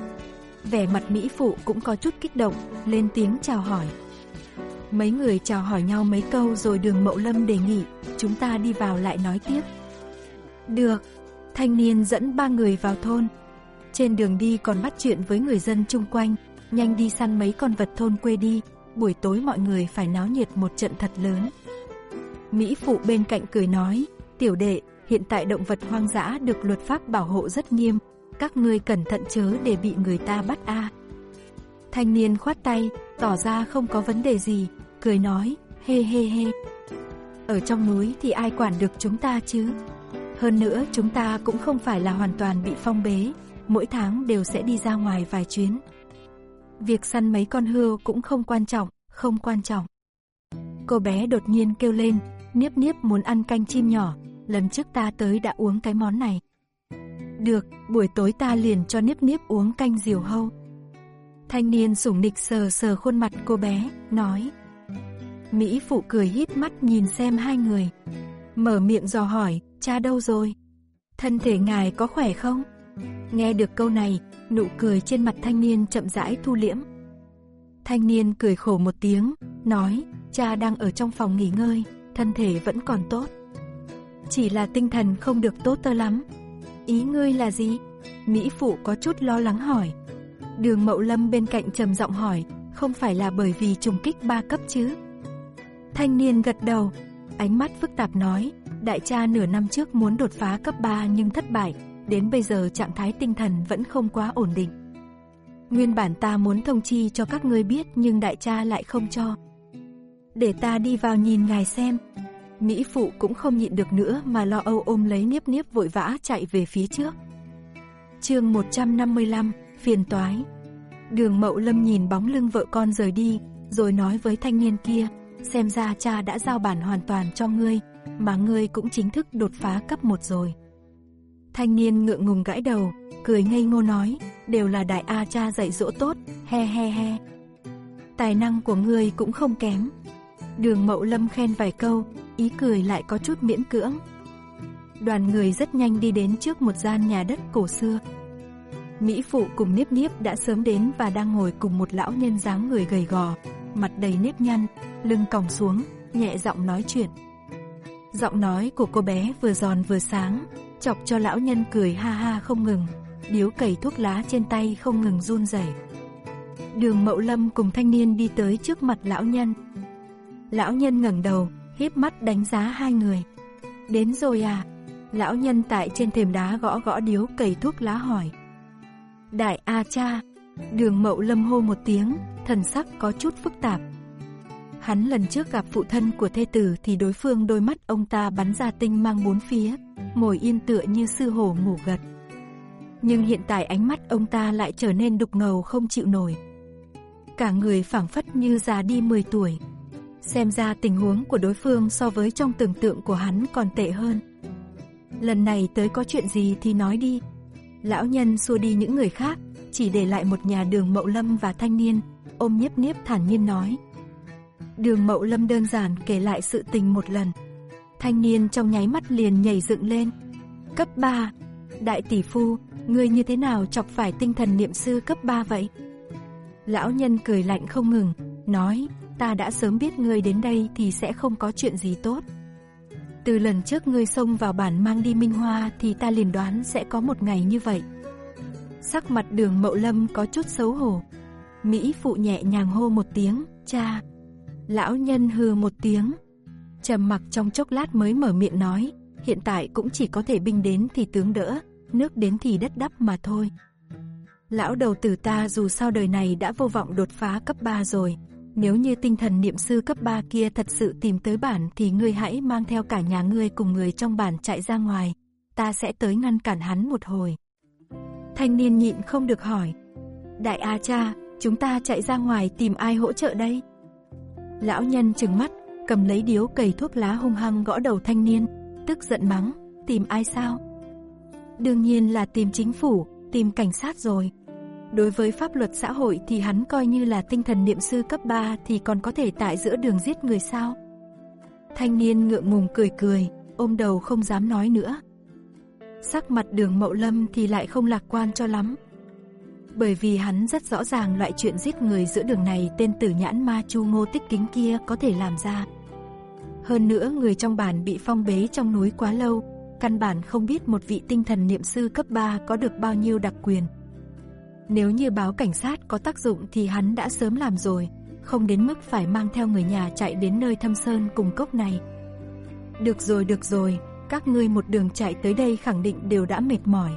Vẻ mặt Mỹ Phụ cũng có chút kích động, lên tiếng chào hỏi. Mấy người chào hỏi nhau mấy câu rồi Đường Mậu Lâm đề nghị, chúng ta đi vào lại nói tiếp. Được, thanh niên dẫn ba người vào thôn. Trên đường đi còn bắt chuyện với người dân chung quanh, nhanh đi săn mấy con vật thôn quê đi, buổi tối mọi người phải náo nhiệt một trận thật lớn. Mỹ Phụ bên cạnh cười nói, tiểu đệ, hiện tại động vật hoang dã được luật pháp bảo hộ rất nghiêm, các ngươi cẩn thận chớ để bị người ta bắt a. À. Thanh niên khoát tay, tỏ ra không có vấn đề gì, cười nói, hê hê hê. Ở trong núi thì ai quản được chúng ta chứ? Hơn nữa chúng ta cũng không phải là hoàn toàn bị phong bế, mỗi tháng đều sẽ đi ra ngoài vài chuyến. Việc săn mấy con hươu cũng không quan trọng, không quan trọng. Cô bé đột nhiên kêu lên, Niếp Niếp muốn ăn canh chim nhỏ, lần trước ta tới đã uống cái món này. Được, buổi tối ta liền cho Niếp Niếp uống canh diều hâu. Thanh niên sủng nịch sờ sờ khuôn mặt cô bé, nói. Mỹ Phụ cười híp mắt nhìn xem hai người. Mở miệng dò hỏi, cha đâu rồi? Thân thể ngài có khỏe không? Nghe được câu này, nụ cười trên mặt thanh niên chậm rãi thu liễm. Thanh niên cười khổ một tiếng, nói, cha đang ở trong phòng nghỉ ngơi, thân thể vẫn còn tốt. Chỉ là tinh thần không được tốt tơ lắm. Ý ngươi là gì? Mỹ Phụ có chút lo lắng hỏi. Đường Mậu Lâm bên cạnh trầm giọng hỏi, không phải là bởi vì trùng kích ba cấp chứ? Thanh niên gật đầu, ánh mắt phức tạp nói, đại cha nửa năm trước muốn đột phá cấp ba nhưng thất bại, đến bây giờ trạng thái tinh thần vẫn không quá ổn định. Nguyên bản ta muốn thông chi cho các ngươi biết nhưng đại cha lại không cho. Để ta đi vào nhìn ngài xem. Mỹ Phụ cũng không nhịn được nữa mà lo âu ôm lấy Niếp Niếp vội vã chạy về phía trước. Chương một trăm năm mươi lăm, phiền toái. Đường Mậu Lâm nhìn bóng lưng vợ con rời đi, rồi nói với thanh niên kia, xem ra cha đã giao bản hoàn toàn cho ngươi, mà ngươi cũng chính thức đột phá cấp một rồi. Thanh niên ngượng ngùng gãi đầu, cười ngây ngô nói, đều là đại A cha dạy dỗ tốt, he he he. Tài năng của ngươi cũng không kém. Đường Mậu Lâm khen vài câu, ý cười lại có chút miễn cưỡng. Đoàn người rất nhanh đi đến trước một gian nhà đất cổ xưa. Mỹ Phụ cùng Niếp Niếp đã sớm đến và đang ngồi cùng một lão nhân dáng người gầy gò, mặt đầy nếp nhăn, lưng còng xuống, nhẹ giọng nói chuyện. Giọng nói của cô bé vừa giòn vừa sáng, chọc cho lão nhân cười ha ha không ngừng, điếu cày thuốc lá trên tay không ngừng run rẩy. Đường Mậu Lâm cùng thanh niên đi tới trước mặt lão nhân. Lão nhân ngẩng đầu, híp mắt đánh giá hai người. Đến rồi à? Lão nhân tại trên thềm đá gõ gõ điếu cày thuốc lá hỏi. Đại A cha. Đường Mậu Lâm hô một tiếng, thần sắc có chút phức tạp. Hắn lần trước gặp phụ thân của thê tử thì đối phương đôi mắt ông ta bắn ra tinh mang bốn phía, ngồi yên tựa như sư hổ ngủ gật. Nhưng hiện tại ánh mắt ông ta lại trở nên đục ngầu không chịu nổi. Cả người phảng phất như già đi mười tuổi. Xem ra tình huống của đối phương so với trong tưởng tượng của hắn còn tệ hơn. Lần này tới có chuyện gì thì nói đi. Lão nhân xua đi những người khác, chỉ để lại một nhà Đường Mậu Lâm và thanh niên, ôm Nhiếp Nhiếp thản nhiên nói. Đường Mậu Lâm đơn giản kể lại sự tình một lần. Thanh niên trong nháy mắt liền nhảy dựng lên. Cấp ba, đại tỷ phu, ngươi như thế nào chọc phải tinh thần niệm sư cấp ba vậy? Lão nhân cười lạnh không ngừng, nói, ta đã sớm biết ngươi đến đây thì sẽ không có chuyện gì tốt. Từ lần trước ngươi xông vào bản mang đi Minh Hoa thì ta liền đoán sẽ có một ngày như vậy. Sắc mặt Đường Mậu Lâm có chút xấu hổ. Mỹ phụ nhẹ nhàng hô một tiếng, cha. Lão nhân hừ một tiếng, trầm mặc trong chốc lát mới mở miệng nói, hiện tại cũng chỉ có thể binh đến thì tướng đỡ, nước đến thì đất đắp mà thôi. Lão đầu tử ta dù sao đời này đã vô vọng đột phá cấp ba rồi, nếu như tinh thần niệm sư cấp ba kia thật sự tìm tới bản thì ngươi hãy mang theo cả nhà ngươi cùng người trong bản chạy ra ngoài, ta sẽ tới ngăn cản hắn một hồi. Thanh niên nhịn không được hỏi, đại A cha, chúng ta chạy ra ngoài tìm ai hỗ trợ đây? Lão nhân trừng mắt, cầm lấy điếu cày thuốc lá hung hăng gõ đầu thanh niên, tức giận mắng, tìm ai sao? Đương nhiên là tìm chính phủ, tìm cảnh sát rồi. Đối với pháp luật xã hội thì hắn coi như là tinh thần niệm sư cấp ba thì còn có thể tại giữa đường giết người sao? Thanh niên ngượng ngùng cười cười, ôm đầu không dám nói nữa. Sắc mặt Đường Mậu Lâm thì lại không lạc quan cho lắm. Bởi vì hắn rất rõ ràng loại chuyện giết người giữa đường này tên tử nhãn ma Chu Ngô Tích Kính kia có thể làm ra. Hơn nữa người trong bản bị phong bế trong núi quá lâu, căn bản không biết một vị tinh thần niệm sư cấp ba có được bao nhiêu đặc quyền. Nếu như báo cảnh sát có tác dụng thì hắn đã sớm làm rồi, không đến mức phải mang theo người nhà chạy đến nơi thâm sơn cùng cốc này. Được rồi được rồi, các ngươi một đường chạy tới đây khẳng định đều đã mệt mỏi.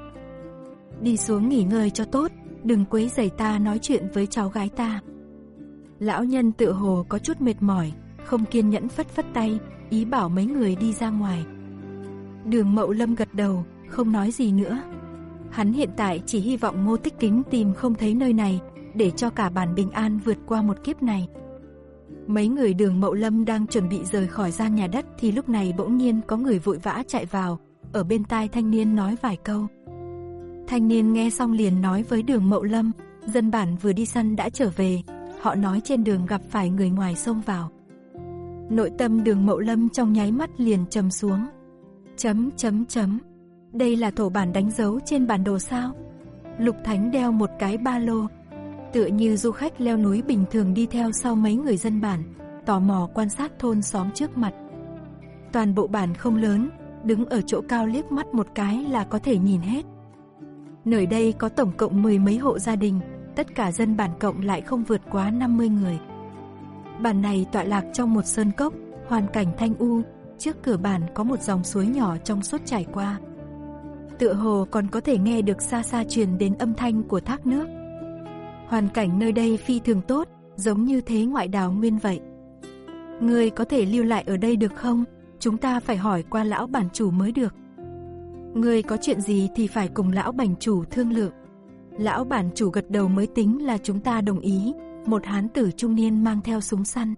Đi xuống nghỉ ngơi cho tốt, đừng quấy rầy ta nói chuyện với cháu gái ta. Lão nhân tựa hồ có chút mệt mỏi, không kiên nhẫn phất phất tay, ý bảo mấy người đi ra ngoài. Đường Mậu Lâm gật đầu, không nói gì nữa. Hắn hiện tại chỉ hy vọng Ngô Tích Kính tìm không thấy nơi này, để cho cả bản bình an vượt qua một kiếp này. Mấy người Đường Mậu Lâm đang chuẩn bị rời khỏi gian nhà đất thì lúc này bỗng nhiên có người vội vã chạy vào, ở bên tai thanh niên nói vài câu. Thanh niên nghe xong liền nói với Đường Mậu Lâm, dân bản vừa đi săn đã trở về, họ nói trên đường gặp phải người ngoài xông vào. Nội tâm Đường Mậu Lâm trong nháy mắt liền trầm xuống. Chấm chấm chấm. Đây là thổ bản đánh dấu trên bản đồ sao? Lục Thánh đeo một cái ba lô, tựa như du khách leo núi bình thường đi theo sau mấy người dân bản, tò mò quan sát thôn xóm trước mặt. Toàn bộ bản không lớn, đứng ở chỗ cao liếc mắt một cái là có thể nhìn hết. Nơi đây có tổng cộng mười mấy hộ gia đình, tất cả dân bản cộng lại không vượt quá năm mươi người. Bản này tọa lạc trong một sơn cốc, hoàn cảnh thanh u, trước cửa bản có một dòng suối nhỏ trong suốt chảy qua. Tựa hồ còn có thể nghe được xa xa truyền đến âm thanh của thác nước. Hoàn cảnh nơi đây phi thường tốt, giống như thế ngoại đảo nguyên vậy. Ngươi có thể lưu lại ở đây được không? Chúng ta phải hỏi qua lão bản chủ mới được. Ngươi có chuyện gì thì phải cùng lão bản chủ thương lượng. Lão bản chủ gật đầu mới tính là chúng ta đồng ý. Một hán tử trung niên mang theo súng săn,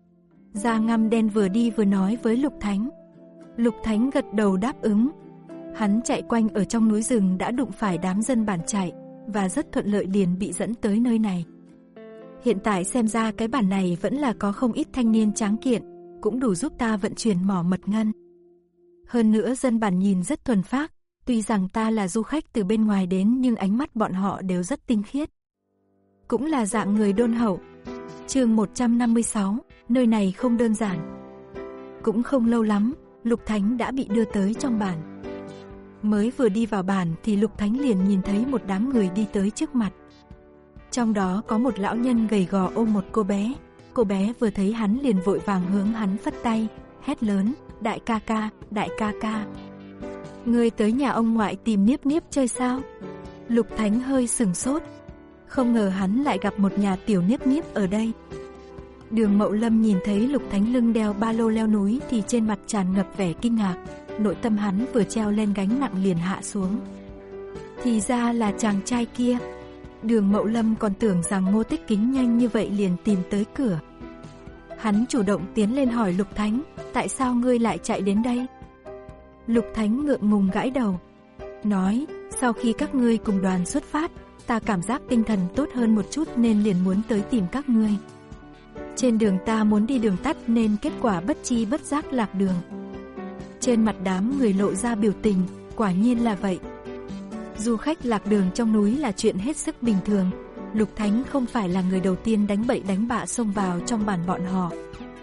da ngăm đen vừa đi vừa nói với Lục Thánh. Lục Thánh gật đầu đáp ứng. Hắn chạy quanh ở trong núi rừng đã đụng phải đám dân bản chạy, và rất thuận lợi liền bị dẫn tới nơi này. Hiện tại xem ra cái bản này vẫn là có không ít thanh niên tráng kiện, cũng đủ giúp ta vận chuyển mỏ mật ngân. Hơn nữa dân bản nhìn rất thuần phác, tuy rằng ta là du khách từ bên ngoài đến nhưng ánh mắt bọn họ đều rất tinh khiết. Cũng là dạng người đôn hậu. Chương một trăm năm mươi sáu, nơi này không đơn giản. Cũng không lâu lắm, Lục Thánh đã bị đưa tới trong bản. Mới vừa đi vào bản thì Lục Thánh liền nhìn thấy một đám người đi tới trước mặt. Trong đó có một lão nhân gầy gò ôm một cô bé. Cô bé vừa thấy hắn liền vội vàng hướng hắn phất tay, hét lớn, đại ca ca, đại ca ca. Ngươi tới nhà ông ngoại tìm Niếp Niếp chơi sao? Lục Thánh hơi sừng sốt. Không ngờ hắn lại gặp một nhà tiểu Niếp Niếp ở đây. Đường Mậu Lâm nhìn thấy Lục Thánh lưng đeo ba lô leo núi thì trên mặt tràn ngập vẻ kinh ngạc. Nội tâm hắn vừa treo lên gánh nặng liền hạ xuống. Thì ra là chàng trai kia. Đường Mậu Lâm còn tưởng rằng Ngô Tích Kính nhanh như vậy liền tìm tới cửa. Hắn chủ động tiến lên hỏi Lục Thánh, tại sao ngươi lại chạy đến đây? Lục Thánh ngượng ngùng gãi đầu, nói, sau khi các ngươi cùng đoàn xuất phát, ta cảm giác tinh thần tốt hơn một chút nên liền muốn tới tìm các ngươi. Trên đường ta muốn đi đường tắt nên kết quả bất chi bất giác lạc đường. Trên mặt đám người lộ ra biểu tình, quả nhiên là vậy. Du khách lạc đường trong núi là chuyện hết sức bình thường. Lục Thánh không phải là người đầu tiên đánh bậy đánh bạ xông vào trong bản bọn họ.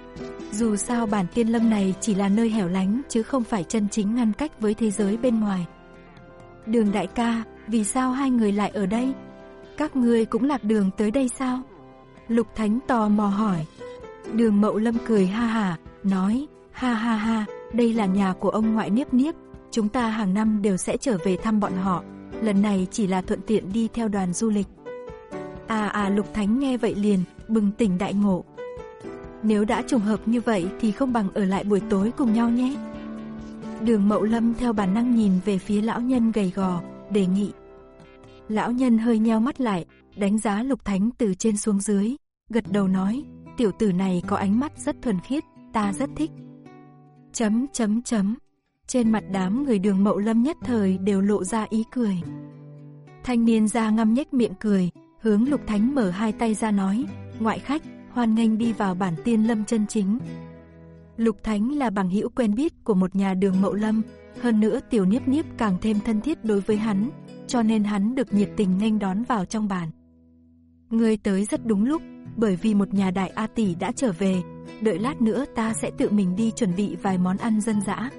Dù sao bản Tiên Lâm này chỉ là nơi hẻo lánh chứ không phải chân chính ngăn cách với thế giới bên ngoài. Đường đại ca, vì sao hai người lại ở đây? Các ngươi cũng lạc đường tới đây sao? Lục Thánh tò mò hỏi. Đường Mậu Lâm cười ha hả, nói, ha ha ha, đây là nhà của ông ngoại Niếp Niếp, chúng ta hàng năm đều sẽ trở về thăm bọn họ, lần này chỉ là thuận tiện đi theo đoàn du lịch. À à Lục Thánh nghe vậy liền, bừng tỉnh đại ngộ. Nếu đã trùng hợp như vậy thì không bằng ở lại buổi tối cùng nhau nhé. Đường Mậu Lâm theo bản năng nhìn về phía lão nhân gầy gò, đề nghị. Lão nhân hơi nheo mắt lại, đánh giá Lục Thánh từ trên xuống dưới, gật đầu nói, tiểu tử này có ánh mắt rất thuần khiết, ta rất thích. Chấm chấm chấm. Trên mặt đám người Đường Mậu Lâm nhất thời đều lộ ra ý cười. Thanh niên da ngăm nhếch miệng cười, hướng Lục Thánh mở hai tay ra nói, ngoại khách, hoan nghênh đi vào bản Tiên Lâm chân chính. Lục Thánh là bằng hữu quen biết của một nhà Đường Mậu Lâm, hơn nữa tiểu Niếp Niếp càng thêm thân thiết đối với hắn, cho nên hắn được nhiệt tình nghênh đón vào trong bản. Ngươi tới rất đúng lúc, bởi vì một nhà đại A tỷ đã trở về, đợi lát nữa ta sẽ tự mình đi chuẩn bị vài món ăn dân dã.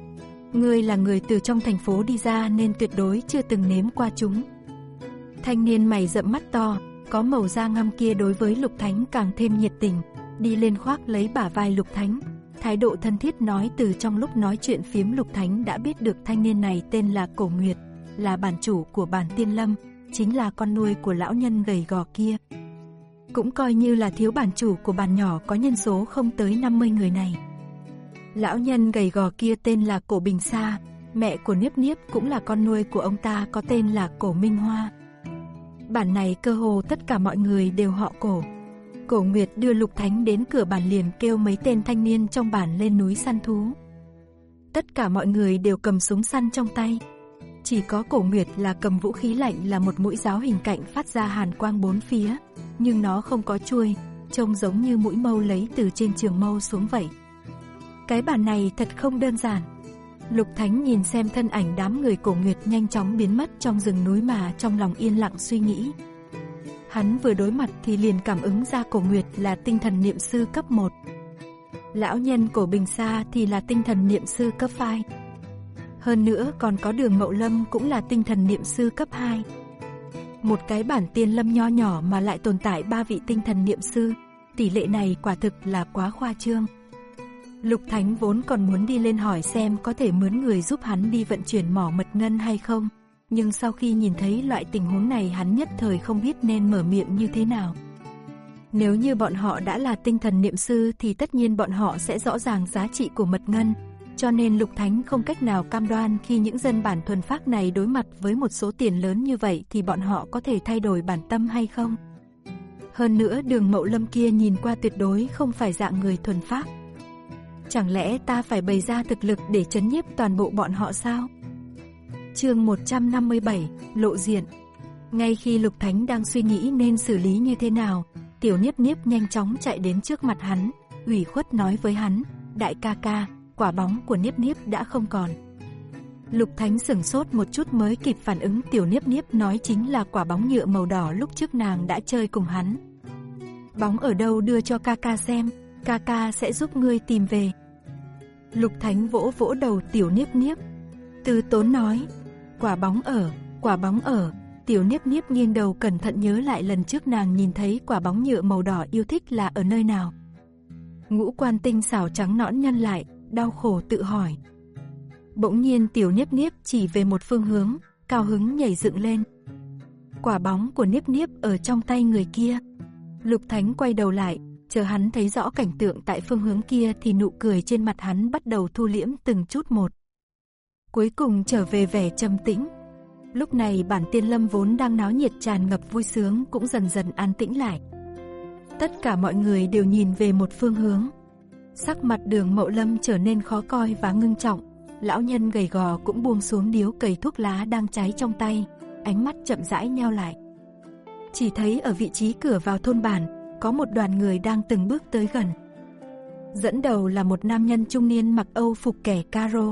Ngươi là người từ trong thành phố đi ra nên tuyệt đối chưa từng nếm qua chúng. Thanh niên mày rậm mắt to, có màu da ngăm kia đối với Lục Thánh càng thêm nhiệt tình, đi lên khoác lấy bả vai Lục Thánh, thái độ thân thiết nói. Từ trong lúc nói chuyện phiếm Lục Thánh đã biết được thanh niên này tên là Cổ Nguyệt, là bản chủ của bản Tiên Lâm, chính là con nuôi của lão nhân gầy gò kia. Cũng coi như là thiếu bản chủ của bản nhỏ có nhân số không tới năm mươi người này. Lão nhân gầy gò kia tên là Cổ Bình Sa, mẹ của Niếp Niếp cũng là con nuôi của ông ta có tên là Cổ Minh Hoa. Bản này cơ hồ tất cả mọi người đều họ Cổ. Cổ Nguyệt đưa Lục Thánh đến cửa bản liền kêu mấy tên thanh niên trong bản lên núi săn thú. Tất cả mọi người đều cầm súng săn trong tay. Chỉ có Cổ Nguyệt là cầm vũ khí lạnh là một mũi giáo hình cạnh phát ra hàn quang bốn phía, nhưng nó không có chuôi, trông giống như mũi mâu lấy từ trên trường mâu xuống vậy. Cái bản này thật không đơn giản. Lục Thánh nhìn xem thân ảnh đám người Cổ Nguyệt nhanh chóng biến mất trong rừng núi mà trong lòng yên lặng suy nghĩ. Hắn vừa đối mặt thì liền cảm ứng ra Cổ Nguyệt là tinh thần niệm sư cấp một. Lão nhân Cổ Bình Sa thì là tinh thần niệm sư cấp hai. Hơn nữa còn có Đường Mậu Lâm cũng là tinh thần niệm sư cấp hai. Một cái bản Tiên Lâm nho nhỏ mà lại tồn tại ba vị tinh thần niệm sư, tỷ lệ này quả thực là quá khoa trương. Lục Thánh vốn còn muốn đi lên hỏi xem có thể mướn người giúp hắn đi vận chuyển mỏ mật ngân hay không, nhưng sau khi nhìn thấy loại tình huống này hắn nhất thời không biết nên mở miệng như thế nào. Nếu như bọn họ đã là tinh thần niệm sư thì tất nhiên bọn họ sẽ rõ ràng giá trị của mật ngân, cho nên Lục Thánh không cách nào cam đoan khi những dân bản thuần phác này đối mặt với một số tiền lớn như vậy thì bọn họ có thể thay đổi bản tâm hay không. Hơn nữa Đường Mậu Lâm kia nhìn qua tuyệt đối không phải dạng người thuần phác. Chẳng lẽ ta phải bày ra thực lực để trấn nhiếp toàn bộ bọn họ sao? Chương một trăm năm mươi bảy, lộ diện. Ngay khi Lục Thánh đang suy nghĩ nên xử lý như thế nào, tiểu Niếp Niếp nhanh chóng chạy đến trước mặt hắn, ủy khuất nói với hắn, đại ca ca, quả bóng của Niếp Niếp đã không còn. Lục Thánh sửng sốt một chút mới kịp phản ứng tiểu Niếp Niếp nói chính là quả bóng nhựa màu đỏ lúc trước nàng đã chơi cùng hắn. Bóng ở đâu đưa cho ca ca xem, ca ca sẽ giúp ngươi tìm về. Lục Thánh vỗ vỗ đầu tiểu Niếp Niếp, từ tốn nói, quả bóng ở, quả bóng ở. Tiểu Niếp Niếp nghiêng đầu cẩn thận nhớ lại lần trước nàng nhìn thấy quả bóng nhựa màu đỏ yêu thích là ở nơi nào. Ngũ quan tinh xảo trắng nõn nhăn lại, đau khổ tự hỏi. Bỗng nhiên Tiểu Niếp Niếp chỉ về một phương hướng, cao hứng nhảy dựng lên. Quả bóng của Niếp Niếp ở trong tay người kia. Lục Thánh quay đầu lại, chờ hắn thấy rõ cảnh tượng tại phương hướng kia thì nụ cười trên mặt hắn bắt đầu thu liễm từng chút một. Cuối cùng trở về vẻ trầm tĩnh. Lúc này bản Tiên Lâm vốn đang náo nhiệt tràn ngập vui sướng cũng dần dần an tĩnh lại. Tất cả mọi người đều nhìn về một phương hướng. Sắc mặt Đường Mậu Lâm trở nên khó coi và ngưng trọng. Lão nhân gầy gò cũng buông xuống điếu cày thuốc lá đang cháy trong tay, ánh mắt chậm rãi nheo lại. Chỉ thấy ở vị trí cửa vào thôn bản, có một đoàn người đang từng bước tới gần. Dẫn đầu là một nam nhân trung niên mặc Âu phục kẻ caro.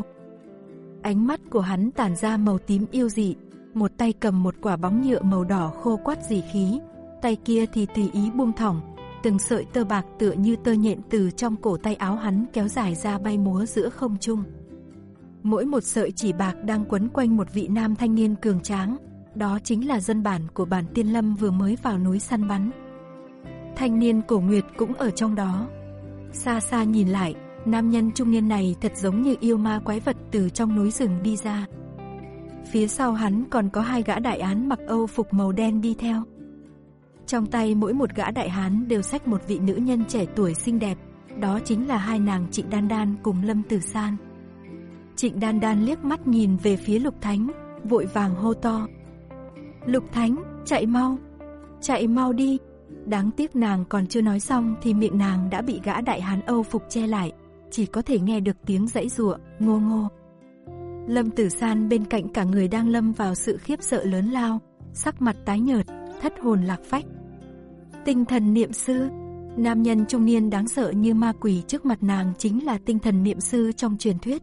Ánh mắt của hắn tản ra màu tím yêu dị, một tay cầm một quả bóng nhựa màu đỏ khô quắt dị khí, tay kia thì tùy ý buông thõng, từng sợi tơ bạc tựa như tơ nhện từ trong cổ tay áo hắn kéo dài ra bay múa giữa không trung. Mỗi một sợi chỉ bạc đang quấn quanh một vị nam thanh niên cường tráng, đó chính là dân bản của bản Tiên Lâm vừa mới vào núi săn bắn. Thanh niên Cổ Nguyệt cũng ở trong đó. Xa xa nhìn lại, nam nhân trung niên này thật giống như yêu ma quái vật từ trong núi rừng đi ra. Phía sau hắn còn có hai gã đại án mặc Âu phục màu đen đi theo. Trong tay mỗi một gã đại hán đều xách một vị nữ nhân trẻ tuổi xinh đẹp, đó chính là hai nàng Trịnh Đan Đan cùng Lâm Tử San. Trịnh Đan Đan liếc mắt nhìn về phía Lục Thánh, vội vàng hô to. Lục Thánh, chạy mau, chạy mau đi. Đáng tiếc nàng còn chưa nói xong thì miệng nàng đã bị gã đại hán Âu phục che lại, chỉ có thể nghe được tiếng giãy giụa, ngô ngô. Lâm Tử San bên cạnh cả người đang lâm vào sự khiếp sợ lớn lao, sắc mặt tái nhợt, thất hồn lạc phách. Tinh thần niệm sư, nam nhân trung niên đáng sợ như ma quỷ trước mặt nàng chính là tinh thần niệm sư trong truyền thuyết.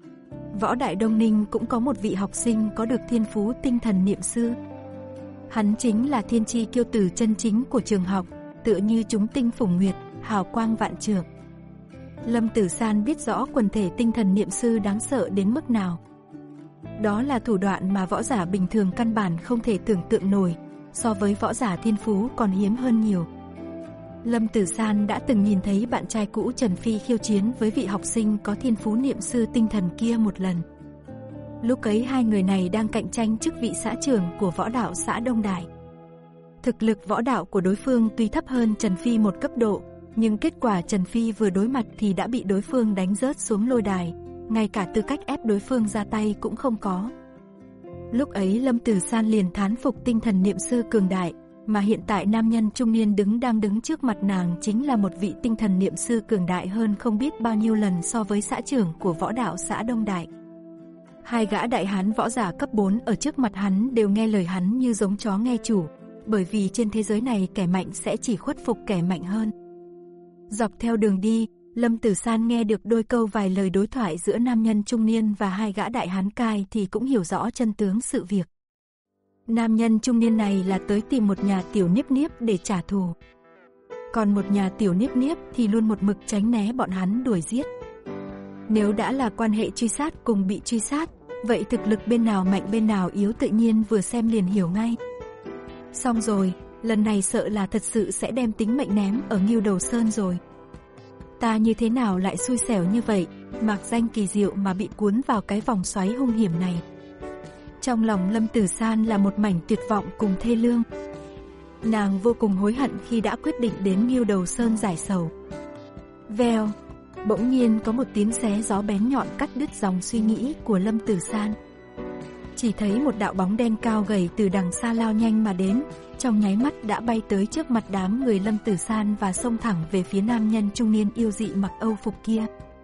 Võ Đại Đông Ninh cũng có một vị học sinh có được thiên phú tinh thần niệm sư. Hắn chính là thiên chi kiêu tử chân chính của trường học, tựa như chúng tinh phủng nguyệt, hào quang vạn trượng. Lâm Tử San biết rõ quần thể tinh thần niệm sư đáng sợ đến mức nào. Đó là thủ đoạn mà võ giả bình thường căn bản không thể tưởng tượng nổi, so với võ giả thiên phú còn hiếm hơn nhiều. Lâm Tử San đã từng nhìn thấy bạn trai cũ Trần Phi khiêu chiến với vị học sinh có thiên phú niệm sư tinh thần kia một lần. Lúc ấy hai người này đang cạnh tranh chức vị xã trưởng của võ đạo xã Đông Đài. Thực lực võ đạo của đối phương tuy thấp hơn Trần Phi một cấp độ, nhưng kết quả Trần Phi vừa đối mặt thì đã bị đối phương đánh rớt xuống lôi đài, ngay cả tư cách ép đối phương ra tay cũng không có. Lúc ấy Lâm Tử San liền thán phục tinh thần niệm sư cường đại, mà hiện tại nam nhân trung niên đứng đang đứng trước mặt nàng chính là một vị tinh thần niệm sư cường đại hơn không biết bao nhiêu lần so với xã trưởng của võ đạo xã Đông Đại. Hai gã đại hán võ giả cấp bốn ở trước mặt hắn đều nghe lời hắn như giống chó nghe chủ, bởi vì trên thế giới này kẻ mạnh sẽ chỉ khuất phục kẻ mạnh hơn. Dọc theo đường đi, Lâm Tử San nghe được đôi câu vài lời đối thoại giữa nam nhân trung niên và hai gã đại hán cai thì cũng hiểu rõ chân tướng sự việc. Nam nhân trung niên này là tới tìm một nhà tiểu Niếp Niếp để trả thù. Còn một nhà tiểu Niếp Niếp thì luôn một mực tránh né bọn hắn đuổi giết. Nếu đã là quan hệ truy sát cùng bị truy sát, vậy thực lực bên nào mạnh bên nào yếu tự nhiên vừa xem liền hiểu ngay. Xong rồi, lần này sợ là thật sự sẽ đem tính mệnh ném ở Ngưu Đầu Sơn rồi. Ta như thế nào lại xui xẻo như vậy, mạc danh kỳ diệu mà bị cuốn vào cái vòng xoáy hung hiểm này. Trong lòng Lâm Tử San là một mảnh tuyệt vọng cùng thê lương. Nàng vô cùng hối hận khi đã quyết định đến Ngưu Đầu Sơn giải sầu. Vèo, bỗng nhiên có một tiếng xé gió bén nhọn cắt đứt dòng suy nghĩ của Lâm Tử San. Chỉ thấy một đạo bóng đen cao gầy từ đằng xa lao nhanh mà đến, trong nháy mắt đã bay tới trước mặt đám người Lâm Tử San và xông thẳng về phía nam nhân trung niên yêu dị mặc Âu phục kia.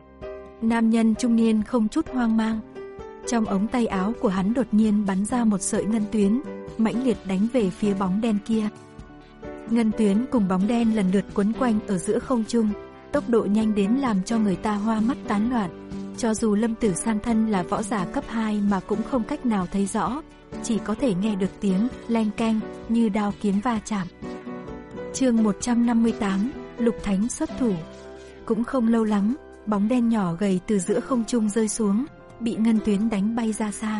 Nam nhân trung niên không chút hoang mang. Trong ống tay áo của hắn đột nhiên bắn ra một sợi ngân tuyến, mãnh liệt đánh về phía bóng đen kia. Ngân tuyến cùng bóng đen lần lượt quấn quanh ở giữa không trung, tốc độ nhanh đến làm cho người ta hoa mắt tán loạn. Cho dù Lâm Tử San thân là võ giả cấp hai mà cũng không cách nào thấy rõ, chỉ có thể nghe được tiếng leng keng như đao kiếm va chạm. Chương một trăm năm mươi tám, Lục Thánh xuất thủ. Cũng không lâu lắm, bóng đen nhỏ gầy từ giữa không trung rơi xuống, bị ngân tuyến đánh bay ra xa.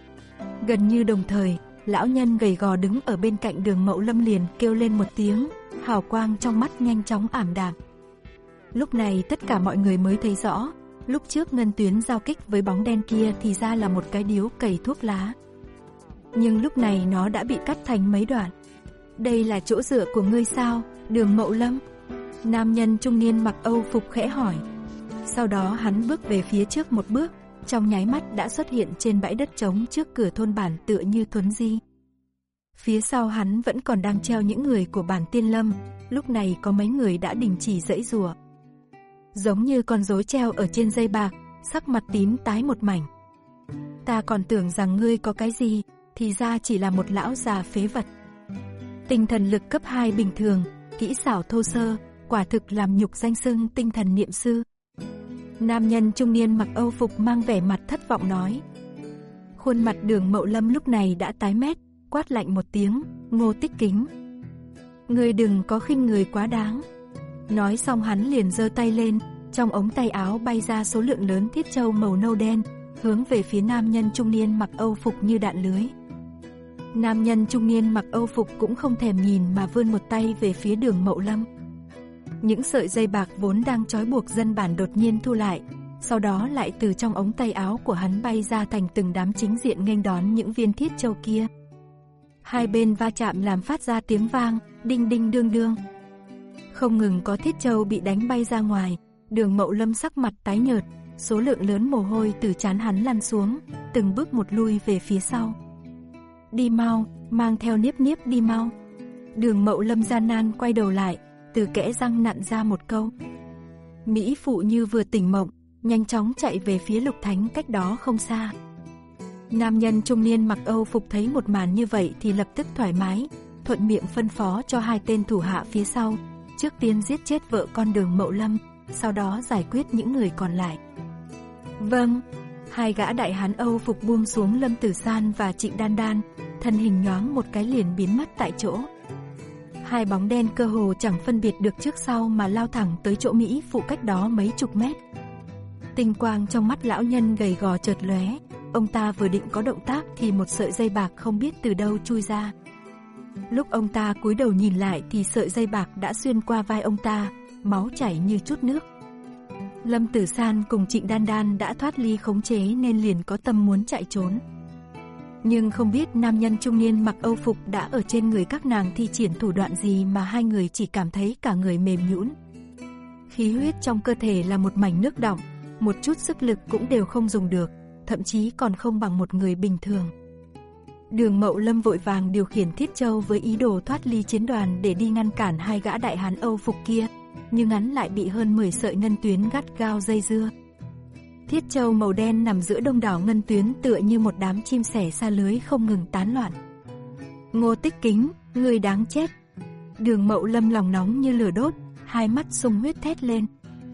Gần như đồng thời, lão nhân gầy gò đứng ở bên cạnh Đường Mậu Lâm liền kêu lên một tiếng, hào quang trong mắt nhanh chóng ảm đạm. Lúc này tất cả mọi người mới thấy rõ, Lúc trước Ngân Tuyến giao kích với bóng đen kia thì ra là một cái điếu cày thuốc lá. Nhưng lúc này nó đã bị cắt thành mấy đoạn. Đây là chỗ dựa của ngươi sao, Đường Mậu Lâm? Nam nhân trung niên mặc Âu phục khẽ hỏi. Sau đó hắn bước về phía trước một bước, trong nháy mắt đã xuất hiện trên bãi đất trống trước cửa thôn bản tựa như thuấn di. Phía sau hắn vẫn còn đang treo những người của bản Tiên Lâm, lúc này có mấy người đã đình chỉ giãy giụa. Giống như con rối treo ở trên dây bạc, sắc mặt tím tái một mảnh. Ta còn tưởng rằng ngươi có cái gì, thì ra chỉ là một lão già phế vật. Tinh thần lực cấp hai bình thường, kỹ xảo thô sơ, quả thực làm nhục danh xưng tinh thần niệm sư. Nam nhân trung niên mặc Âu phục mang vẻ mặt thất vọng nói. Khuôn mặt Đường Mậu Lâm lúc này đã tái mét, quát lạnh một tiếng, Ngô Tích Kính. Ngươi đừng có khinh người quá đáng. Nói xong hắn liền giơ tay lên, trong ống tay áo bay ra số lượng lớn thiết châu màu nâu đen, hướng về phía nam nhân trung niên mặc Âu phục như đạn lưới. Nam nhân trung niên mặc Âu phục cũng không thèm nhìn mà vươn một tay về phía Đường Mậu Lâm. Những sợi dây bạc vốn đang trói buộc dân bản đột nhiên thu lại, sau đó lại từ trong ống tay áo của hắn bay ra thành từng đám chính diện nghênh đón những viên thiết châu kia. Hai bên va chạm làm phát ra tiếng vang, đinh đinh đương đương. Không ngừng có thiết châu bị đánh bay ra ngoài, Đường Mậu Lâm sắc mặt tái nhợt, số lượng lớn mồ hôi từ trán hắn lăn xuống, từng bước một lui về phía sau. Đi mau, mang theo Niếp Niếp đi mau. Đường Mậu Lâm gian nan quay đầu lại, từ kẽ răng nặn ra một câu. Mỹ phụ như vừa tỉnh mộng, nhanh chóng chạy về phía Lục Thánh cách đó không xa. Nam nhân trung niên mặc Âu phục thấy một màn như vậy thì lập tức thoải mái, thuận miệng phân phó cho hai tên thủ hạ phía sau, trước tiên giết chết vợ con Đường Mậu Lâm, sau đó giải quyết những người còn lại. Vâng, hai gã đại hán Âu phục buông xuống Lâm Tử San và Trịnh Đan Đan, thân hình nhoáng một cái liền biến mất tại chỗ. Hai bóng đen cơ hồ chẳng phân biệt được trước sau mà lao thẳng tới chỗ Mỹ phụ cách đó mấy chục mét. Tinh quang trong mắt lão nhân gầy gò chợt lóe, ông ta vừa định có động tác thì một sợi dây bạc không biết từ đâu chui ra. Lúc ông ta cúi đầu nhìn lại thì sợi dây bạc đã xuyên qua vai ông ta, máu chảy như chút nước. Lâm Tử San cùng Trịnh Đan Đan đã thoát ly khống chế nên liền có tâm muốn chạy trốn. Nhưng không biết nam nhân trung niên mặc Âu phục đã ở trên người các nàng thi triển thủ đoạn gì mà hai người chỉ cảm thấy cả người mềm nhũn. Khí huyết trong cơ thể là một mảnh nước đọng, một chút sức lực cũng đều không dùng được, thậm chí còn không bằng một người bình thường. Đường Mậu Lâm vội vàng điều khiển thiết châu với ý đồ thoát ly chiến đoàn để đi ngăn cản hai gã đại hán Âu phục kia, nhưng hắn lại bị hơn mười sợi ngân tuyến gắt gao dây dưa. Thiết châu màu đen nằm giữa đông đảo ngân tuyến tựa như một đám chim sẻ xa lưới không ngừng tán loạn. Ngô Tích Kính, người đáng chết. Đường Mậu Lâm lòng nóng như lửa đốt, hai mắt sung huyết thét lên.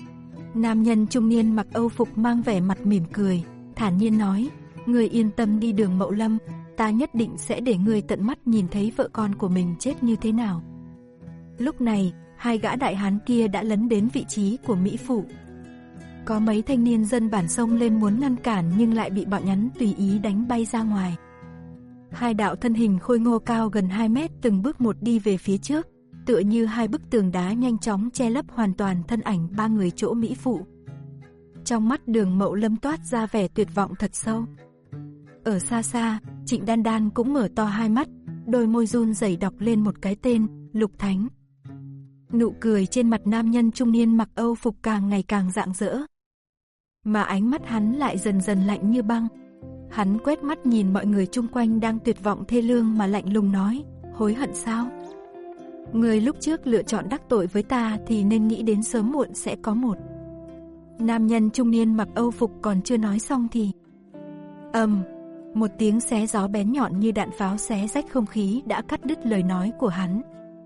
Nam nhân trung niên mặc Âu phục mang vẻ mặt mỉm cười, thản nhiên nói, người yên tâm đi Đường Mậu Lâm, ta nhất định sẽ để người tận mắt nhìn thấy vợ con của mình chết như thế nào. Lúc này, hai gã đại hán kia đã lấn đến vị trí của Mỹ phụ. Có mấy thanh niên dân bản xông lên muốn ngăn cản nhưng lại bị bọn nhắn tùy ý đánh bay ra ngoài. Hai đạo thân hình khôi ngô cao gần hai mét từng bước một đi về phía trước, tựa như hai bức tường đá nhanh chóng che lấp hoàn toàn thân ảnh ba người chỗ Mỹ phụ. Trong mắt Đường Mậu Lâm toát ra vẻ tuyệt vọng thật sâu. Ở xa xa, Trịnh Đan Đan cũng mở to hai mắt, đôi môi run rẩy đọc lên một cái tên, Lục Thánh. Nụ cười trên mặt nam nhân trung niên mặc Âu phục càng ngày càng rạng rỡ, mà ánh mắt hắn lại dần dần lạnh như băng. Hắn quét mắt nhìn mọi người chung quanh đang tuyệt vọng thê lương mà lạnh lùng nói, hối hận sao? Người lúc trước lựa chọn đắc tội với ta thì nên nghĩ đến sớm muộn sẽ có một. Nam nhân trung niên mặc Âu phục còn chưa nói xong thì ầm, um, một tiếng xé gió bén nhọn như đạn pháo xé rách không khí đã cắt đứt lời nói của hắn.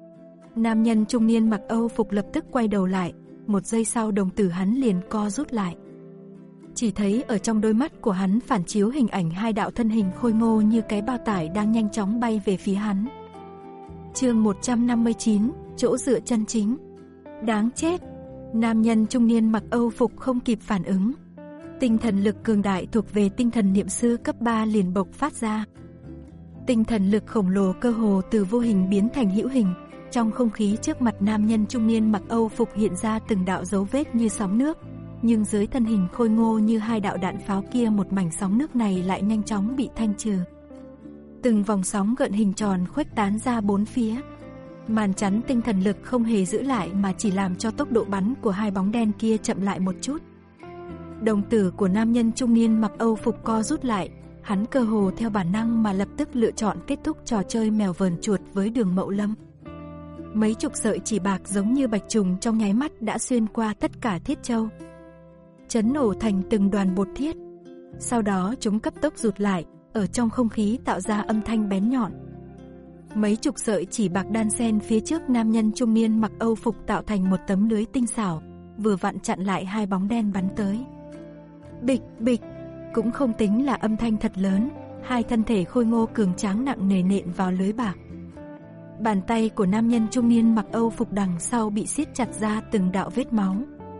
Nam nhân trung niên mặc Âu phục lập tức quay đầu lại, một giây sau đồng tử hắn liền co rút lại. Chỉ thấy ở trong đôi mắt của hắn phản chiếu hình ảnh hai đạo thân hình khôi ngô như cái bao tải đang nhanh chóng bay về phía hắn. Chương một trăm năm mươi chín, chỗ dựa chân chính. Đáng chết! Nam nhân trung niên mặc Âu phục không kịp phản ứng. Tinh thần lực cường đại thuộc về tinh thần niệm sư cấp ba liền bộc phát ra. Tinh thần lực khổng lồ cơ hồ từ vô hình biến thành hữu hình. Trong không khí trước mặt nam nhân trung niên mặc Âu phục hiện ra từng đạo dấu vết như sóng nước, nhưng dưới thân hình khôi ngô như hai đạo đạn pháo kia, một mảnh sóng nước này lại nhanh chóng bị thanh trừ. Từng vòng sóng gợn hình tròn khuếch tán ra bốn phía. Màn chắn tinh thần lực không hề giữ lại mà chỉ làm cho tốc độ bắn của hai bóng đen kia chậm lại một chút. Đồng tử của nam nhân trung niên mặc Âu phục co rút lại, hắn cơ hồ theo bản năng mà lập tức lựa chọn kết thúc trò chơi mèo vờn chuột với Đường Mậu Lâm. Mấy chục sợi chỉ bạc giống như bạch trùng trong nháy mắt đã xuyên qua tất cả thiết châu, chấn nổ thành từng đoàn bột thiết. Sau đó chúng cấp tốc rụt lại, ở trong không khí tạo ra âm thanh bén nhọn. Mấy chục sợi chỉ bạc đan xen phía trước nam nhân trung niên mặc Âu phục tạo thành một tấm lưới tinh xảo, vừa vặn chặn lại hai bóng đen bắn tới. Bịch bịch, cũng không tính là âm thanh thật lớn, hai thân thể khôi ngô cường tráng nặng nề nện vào lưới bạc. Bàn tay của nam nhân trung niên mặc Âu phục đằng sau bị siết chặt ra từng đạo vết máu,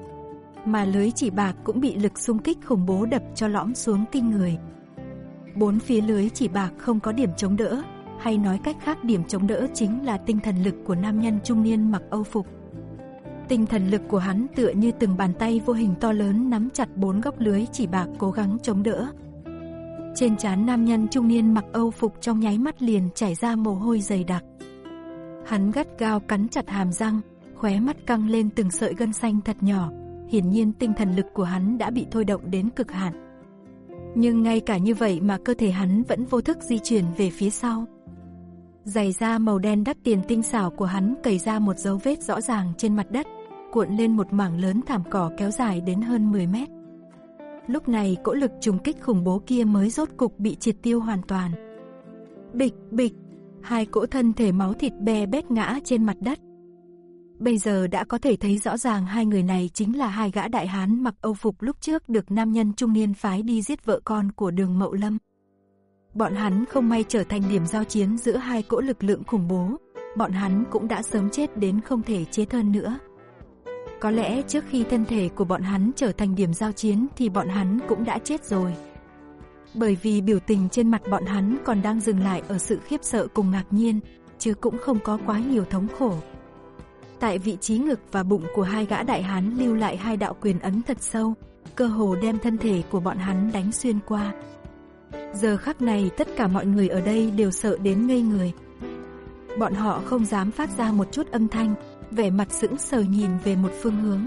mà lưới chỉ bạc cũng bị lực xung kích khủng bố đập cho lõm xuống kinh người. Bốn phía lưới chỉ bạc không có điểm chống đỡ, hay nói cách khác, điểm chống đỡ chính là tinh thần lực của nam nhân trung niên mặc Âu phục. Tinh thần lực của hắn tựa như từng bàn tay vô hình to lớn nắm chặt bốn góc lưới chỉ bạc cố gắng chống đỡ. Trên trán nam nhân trung niên mặc Âu phục trong nháy mắt liền chảy ra mồ hôi dày đặc. Hắn gắt gao cắn chặt hàm răng, khóe mắt căng lên từng sợi gân xanh thật nhỏ, hiển nhiên tinh thần lực của hắn đã bị thôi động đến cực hạn. Nhưng ngay cả như vậy mà cơ thể hắn vẫn vô thức di chuyển về phía sau. Giày da màu đen đắt tiền tinh xảo của hắn cày ra một dấu vết rõ ràng trên mặt đất, cuộn lên một mảng lớn thảm cỏ kéo dài đến hơn mười mét. Lúc này cỗ lực trùng kích khủng bố kia mới rốt cục bị triệt tiêu hoàn toàn. Bịch bịch, hai cỗ thân thể máu thịt be bét ngã trên mặt đất. Bây giờ đã có thể thấy rõ ràng hai người này chính là hai gã đại hán mặc Âu phục lúc trước được nam nhân trung niên phái đi giết vợ con của Đường Mậu Lâm. Bọn hắn không may trở thành điểm giao chiến giữa hai cỗ lực lượng khủng bố, bọn hắn cũng đã sớm chết đến không thể chết hơn nữa. Có lẽ trước khi thân thể của bọn hắn trở thành điểm giao chiến thì bọn hắn cũng đã chết rồi. Bởi vì biểu tình trên mặt bọn hắn còn đang dừng lại ở sự khiếp sợ cùng ngạc nhiên, chứ cũng không có quá nhiều thống khổ. Tại vị trí ngực và bụng của hai gã đại hán lưu lại hai đạo quyền ấn thật sâu, cơ hồ đem thân thể của bọn hắn đánh xuyên qua. Giờ khắc này tất cả mọi người ở đây đều sợ đến ngây người. Bọn họ không dám phát ra một chút âm thanh, vẻ mặt sững sờ nhìn về một phương hướng.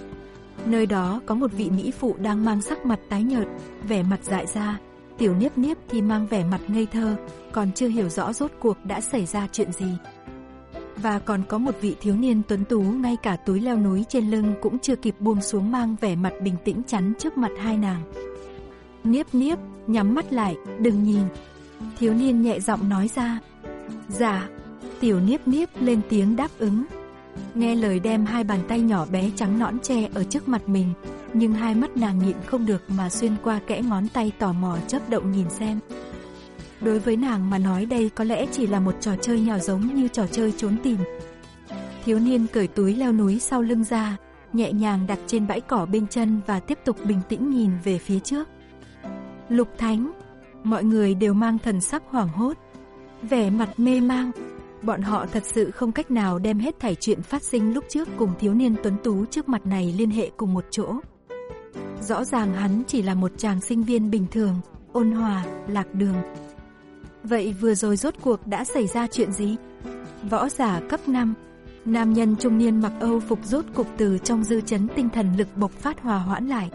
Nơi đó có một vị mỹ phụ đang mang sắc mặt tái nhợt, vẻ mặt dại ra, Tiểu Niếp Niếp thì mang vẻ mặt ngây thơ, còn chưa hiểu rõ rốt cuộc đã xảy ra chuyện gì. Và còn có một vị thiếu niên tuấn tú ngay cả túi leo núi trên lưng cũng chưa kịp buông xuống, mang vẻ mặt bình tĩnh chắn trước mặt hai nàng. Niếp Niếp, nhắm mắt lại, đừng nhìn. Thiếu niên nhẹ giọng nói ra. Dạ. Tiểu Niếp Niếp lên tiếng đáp ứng. Nghe lời đem hai bàn tay nhỏ bé trắng nõn che ở trước mặt mình, nhưng hai mắt nàng nhịn không được mà xuyên qua kẽ ngón tay tò mò chớp động nhìn xem. Đối với nàng mà nói đây có lẽ chỉ là một trò chơi nhỏ giống như trò chơi trốn tìm. Thiếu niên cởi túi leo núi sau lưng ra, nhẹ nhàng đặt trên bãi cỏ bên chân và tiếp tục bình tĩnh nhìn về phía trước. Lục Thánh, mọi người đều mang thần sắc hoảng hốt, vẻ mặt mê mang. Bọn họ thật sự không cách nào đem hết thảy chuyện phát sinh lúc trước cùng thiếu niên tuấn tú trước mặt này liên hệ cùng một chỗ. Rõ ràng hắn chỉ là một chàng sinh viên bình thường, ôn hòa, lạc đường. Vậy vừa rồi rốt cuộc đã xảy ra chuyện gì? Võ giả cấp năm, nam nhân trung niên mặc Âu phục rốt cục từ trong dư chấn tinh thần lực bộc phát hòa hoãn lại.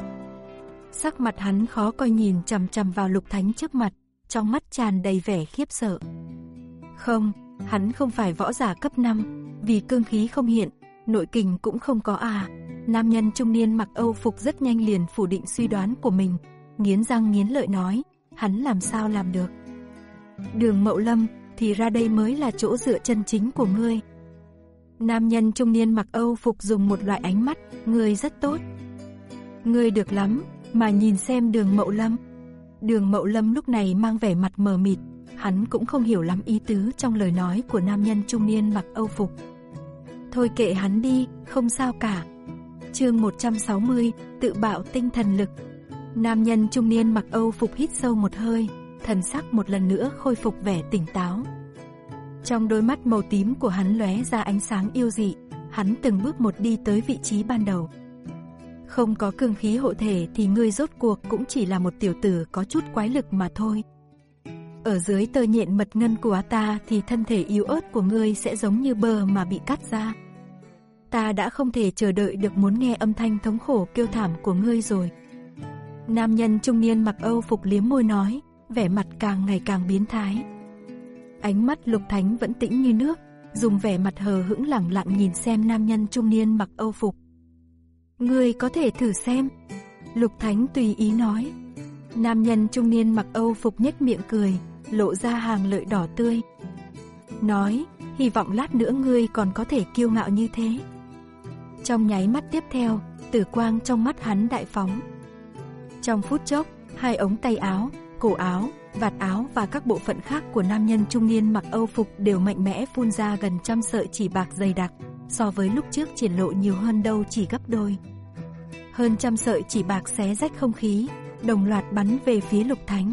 Sắc mặt hắn khó coi nhìn chằm chằm vào Lục Thánh trước mặt, trong mắt tràn đầy vẻ khiếp sợ. Không, hắn không phải võ giả cấp năm, vì cương khí không hiện, nội kình cũng không có à. Nam nhân trung niên mặc Âu phục rất nhanh liền phủ định suy đoán của mình, nghiến răng nghiến lợi nói, hắn làm sao làm được. Đường Mậu Lâm, thì ra đây mới là chỗ dựa chân chính của ngươi. Nam nhân trung niên mặc Âu phục dùng một loại ánh mắt, ngươi rất tốt. Ngươi được lắm, mà nhìn xem Đường Mậu Lâm. Đường Mậu Lâm lúc này mang vẻ mặt mờ mịt, hắn cũng không hiểu lắm ý tứ trong lời nói của nam nhân trung niên mặc Âu phục. Thôi kệ hắn đi, không sao cả. Chương một trăm sáu mươi, tự bạo tinh thần lực. Nam nhân trung niên mặc Âu phục hít sâu một hơi, thần sắc một lần nữa khôi phục vẻ tỉnh táo. Trong đôi mắt màu tím của hắn lóe ra ánh sáng yêu dị, hắn từng bước một đi tới vị trí ban đầu. Không có cương khí hộ thể thì ngươi rốt cuộc cũng chỉ là một tiểu tử có chút quái lực mà thôi. Ở dưới tơ nhện mật ngân của ta thì thân thể yếu ớt của ngươi sẽ giống như bơ mà bị cắt ra. Ta đã không thể chờ đợi được muốn nghe âm thanh thống khổ kêu thảm của ngươi rồi. Nam nhân trung niên mặc Âu phục liếm môi nói, vẻ mặt càng ngày càng biến thái. Ánh mắt Lục Thánh vẫn tĩnh như nước, dùng vẻ mặt hờ hững lẳng lặng nhìn xem nam nhân trung niên mặc Âu phục. Ngươi có thể thử xem. Lục Thánh tùy ý nói. Nam nhân trung niên mặc Âu phục nhếch miệng cười, lộ ra hàng lợi đỏ tươi. Nói, hy vọng lát nữa ngươi còn có thể kiêu ngạo như thế. Trong nháy mắt tiếp theo, tử quang trong mắt hắn đại phóng. Trong phút chốc, hai ống tay áo, cổ áo, vạt áo và các bộ phận khác của nam nhân trung niên mặc Âu phục đều mạnh mẽ phun ra gần trăm sợi chỉ bạc dày đặc, so với lúc trước triển lộ nhiều hơn đâu chỉ gấp đôi. Hơn trăm sợi chỉ bạc xé rách không khí, đồng loạt bắn về phía Lục Thánh.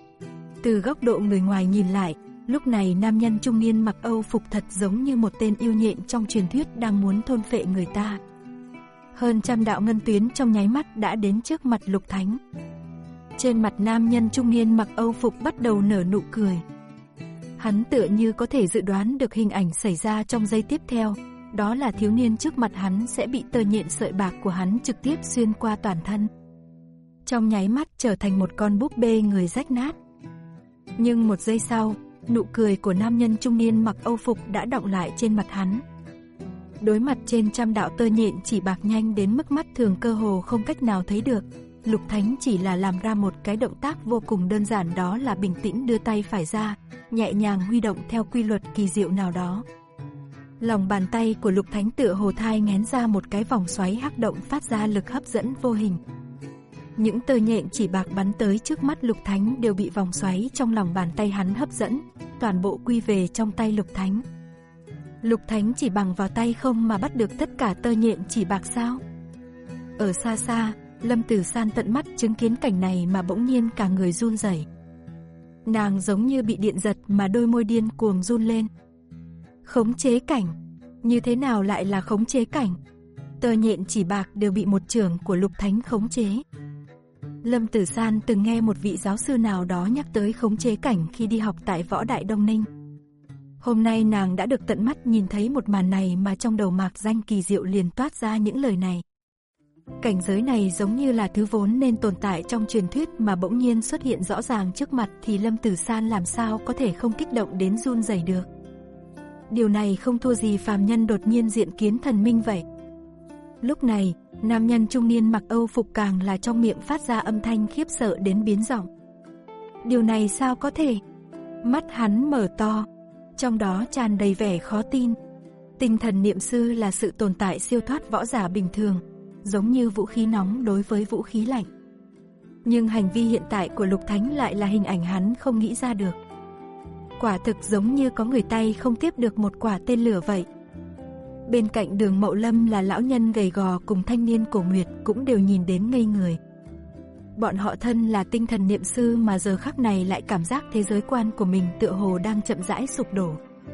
Từ góc độ người ngoài nhìn lại, lúc này nam nhân trung niên mặc Âu phục thật giống như một tên yêu nhện trong truyền thuyết đang muốn thôn phệ người ta. Hơn trăm đạo ngân tuyến trong nháy mắt đã đến trước mặt Lục Thánh. Trên mặt nam nhân trung niên mặc Âu phục bắt đầu nở nụ cười. Hắn tựa như có thể dự đoán được hình ảnh xảy ra trong giây tiếp theo, đó là thiếu niên trước mặt hắn sẽ bị tơ nhện sợi bạc của hắn trực tiếp xuyên qua toàn thân. Trong nháy mắt trở thành một con búp bê người rách nát. Nhưng một giây sau, nụ cười của nam nhân trung niên mặc Âu phục đã đọng lại trên mặt hắn. Đối mặt trên trăm đạo tơ nhện chỉ bạc nhanh đến mức mắt thường cơ hồ không cách nào thấy được, Lục Thánh chỉ là làm ra một cái động tác vô cùng đơn giản, đó là bình tĩnh đưa tay phải ra, nhẹ nhàng huy động theo quy luật kỳ diệu nào đó. Lòng bàn tay của Lục Thánh tựa hồ thai nghén ra một cái vòng xoáy hắc động phát ra lực hấp dẫn vô hình. Những tơ nhện chỉ bạc bắn tới trước mắt Lục Thánh đều bị vòng xoáy trong lòng bàn tay hắn hấp dẫn, toàn bộ quy về trong tay Lục Thánh. Lục Thánh chỉ bằng vào tay không mà bắt được tất cả tơ nhện chỉ bạc sao? Ở xa xa, Lâm Tử San tận mắt chứng kiến cảnh này mà bỗng nhiên cả người run rẩy. Nàng giống như bị điện giật mà đôi môi điên cuồng run lên. Khống chế cảnh? Như thế nào lại là khống chế cảnh? Tơ nhện chỉ bạc đều bị một chưởng của Lục Thánh khống chế. Lâm Tử San từng nghe một vị giáo sư nào đó nhắc tới khống chế cảnh khi đi học tại Võ Đại Đông Ninh. Hôm nay nàng đã được tận mắt nhìn thấy một màn này mà trong đầu mạc danh kỳ diệu liền toát ra những lời này. Cảnh giới này giống như là thứ vốn nên tồn tại trong truyền thuyết mà bỗng nhiên xuất hiện rõ ràng trước mặt thì Lâm Tử San làm sao có thể không kích động đến run rẩy được. Điều này không thua gì phàm nhân đột nhiên diện kiến thần minh vậy. Lúc này, nam nhân trung niên mặc Âu phục càng là trong miệng phát ra âm thanh khiếp sợ đến biến giọng. Điều này sao có thể? Mắt hắn mở to, trong đó tràn đầy vẻ khó tin. Tinh thần niệm sư là sự tồn tại siêu thoát võ giả bình thường, giống như vũ khí nóng đối với vũ khí lạnh. Nhưng hành vi hiện tại của Lục Thánh lại là hình ảnh hắn không nghĩ ra được. Quả thực giống như có người tay không tiếp được một quả tên lửa vậy. Bên cạnh Đường Mậu Lâm là lão nhân gầy gò cùng thanh niên Cổ Nguyệt cũng đều nhìn đến ngây người. Bọn họ thân là tinh thần niệm sư mà giờ khắc này lại cảm giác thế giới quan của mình tựa hồ đang chậm rãi sụp đổ.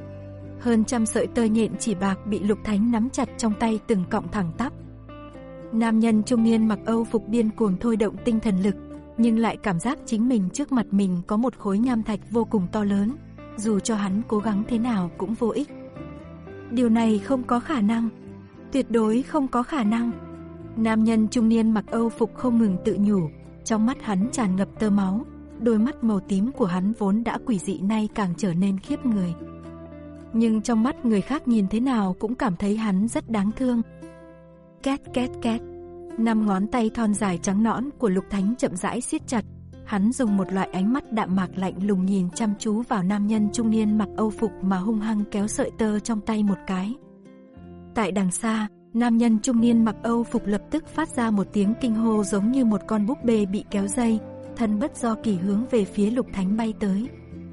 Hơn trăm sợi tơ nhện chỉ bạc bị Lục Thánh nắm chặt trong tay từng cọng thẳng tắp. Nam nhân trung niên mặc Âu phục điên cuồng thôi động tinh thần lực, nhưng lại cảm giác chính mình trước mặt mình có một khối nham thạch vô cùng to lớn, dù cho hắn cố gắng thế nào cũng vô ích. Điều này không có khả năng, tuyệt đối không có khả năng. Nam nhân trung niên mặc Âu phục không ngừng tự nhủ, trong mắt hắn tràn ngập tơ máu, đôi mắt màu tím của hắn vốn đã quỷ dị nay càng trở nên khiếp người. Nhưng trong mắt người khác nhìn thế nào cũng cảm thấy hắn rất đáng thương. Két két két, năm ngón tay thon dài trắng nõn của Lục Thánh chậm rãi siết chặt, hắn dùng một loại ánh mắt đạm mạc lạnh lùng nhìn chăm chú vào nam nhân trung niên mặc Âu phục mà hung hăng kéo sợi tơ trong tay một cái. Tại đằng xa, nam nhân trung niên mặc Âu phục lập tức phát ra một tiếng kinh hô giống như một con búp bê bị kéo dây, thân bất do kỳ hướng về phía Lục Thánh bay tới.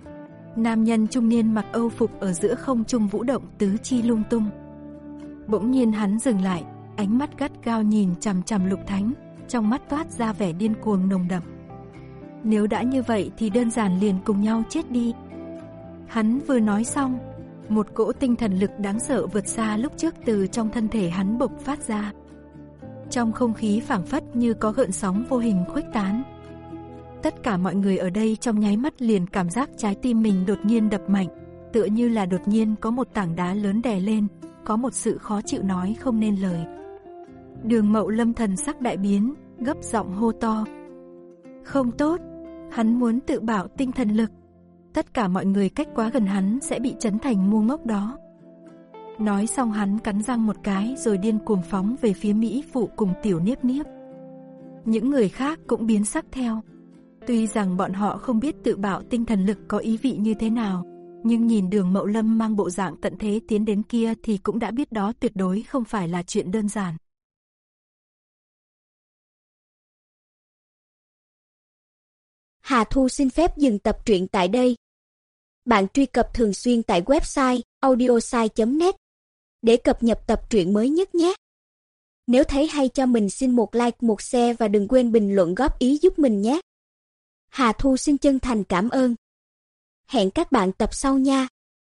Nam nhân trung niên mặc Âu phục ở giữa không trung vũ động tứ chi lung tung. Bỗng nhiên hắn dừng lại, ánh mắt gắt gao nhìn chằm chằm Lục Thánh, trong mắt toát ra vẻ điên cuồng nồng đậm. Nếu đã như vậy thì đơn giản liền cùng nhau chết đi. Hắn vừa nói xong, một cỗ tinh thần lực đáng sợ vượt xa lúc trước từ trong thân thể hắn bộc phát ra. Trong không khí phảng phất như có gợn sóng vô hình khuếch tán. Tất cả mọi người ở đây trong nháy mắt liền cảm giác trái tim mình đột nhiên đập mạnh, tựa như là đột nhiên có một tảng đá lớn đè lên, có một sự khó chịu nói không nên lời. Đường Mậu Lâm thần sắc đại biến, gấp giọng hô to. Không tốt, hắn muốn tự bảo tinh thần lực. Tất cả mọi người cách quá gần hắn sẽ bị chấn thành ngu ngốc đó. Nói xong hắn cắn răng một cái rồi điên cuồng phóng về phía Mỹ Phụ cùng Tiểu Niếp Niếp. Những người khác cũng biến sắc theo. Tuy rằng bọn họ không biết tự bảo tinh thần lực có ý vị như thế nào, nhưng nhìn Đường Mậu Lâm mang bộ dạng tận thế tiến đến kia thì cũng đã biết đó tuyệt đối không phải là chuyện đơn giản. Hà Thu xin phép dừng tập truyện tại đây. Bạn truy cập thường xuyên tại website audiosai chấm net để cập nhật tập truyện mới nhất nhé. Nếu thấy hay cho mình xin một like, một share và đừng quên bình luận góp ý giúp mình nhé. Hà Thu xin chân thành cảm ơn. Hẹn các bạn tập sau nha.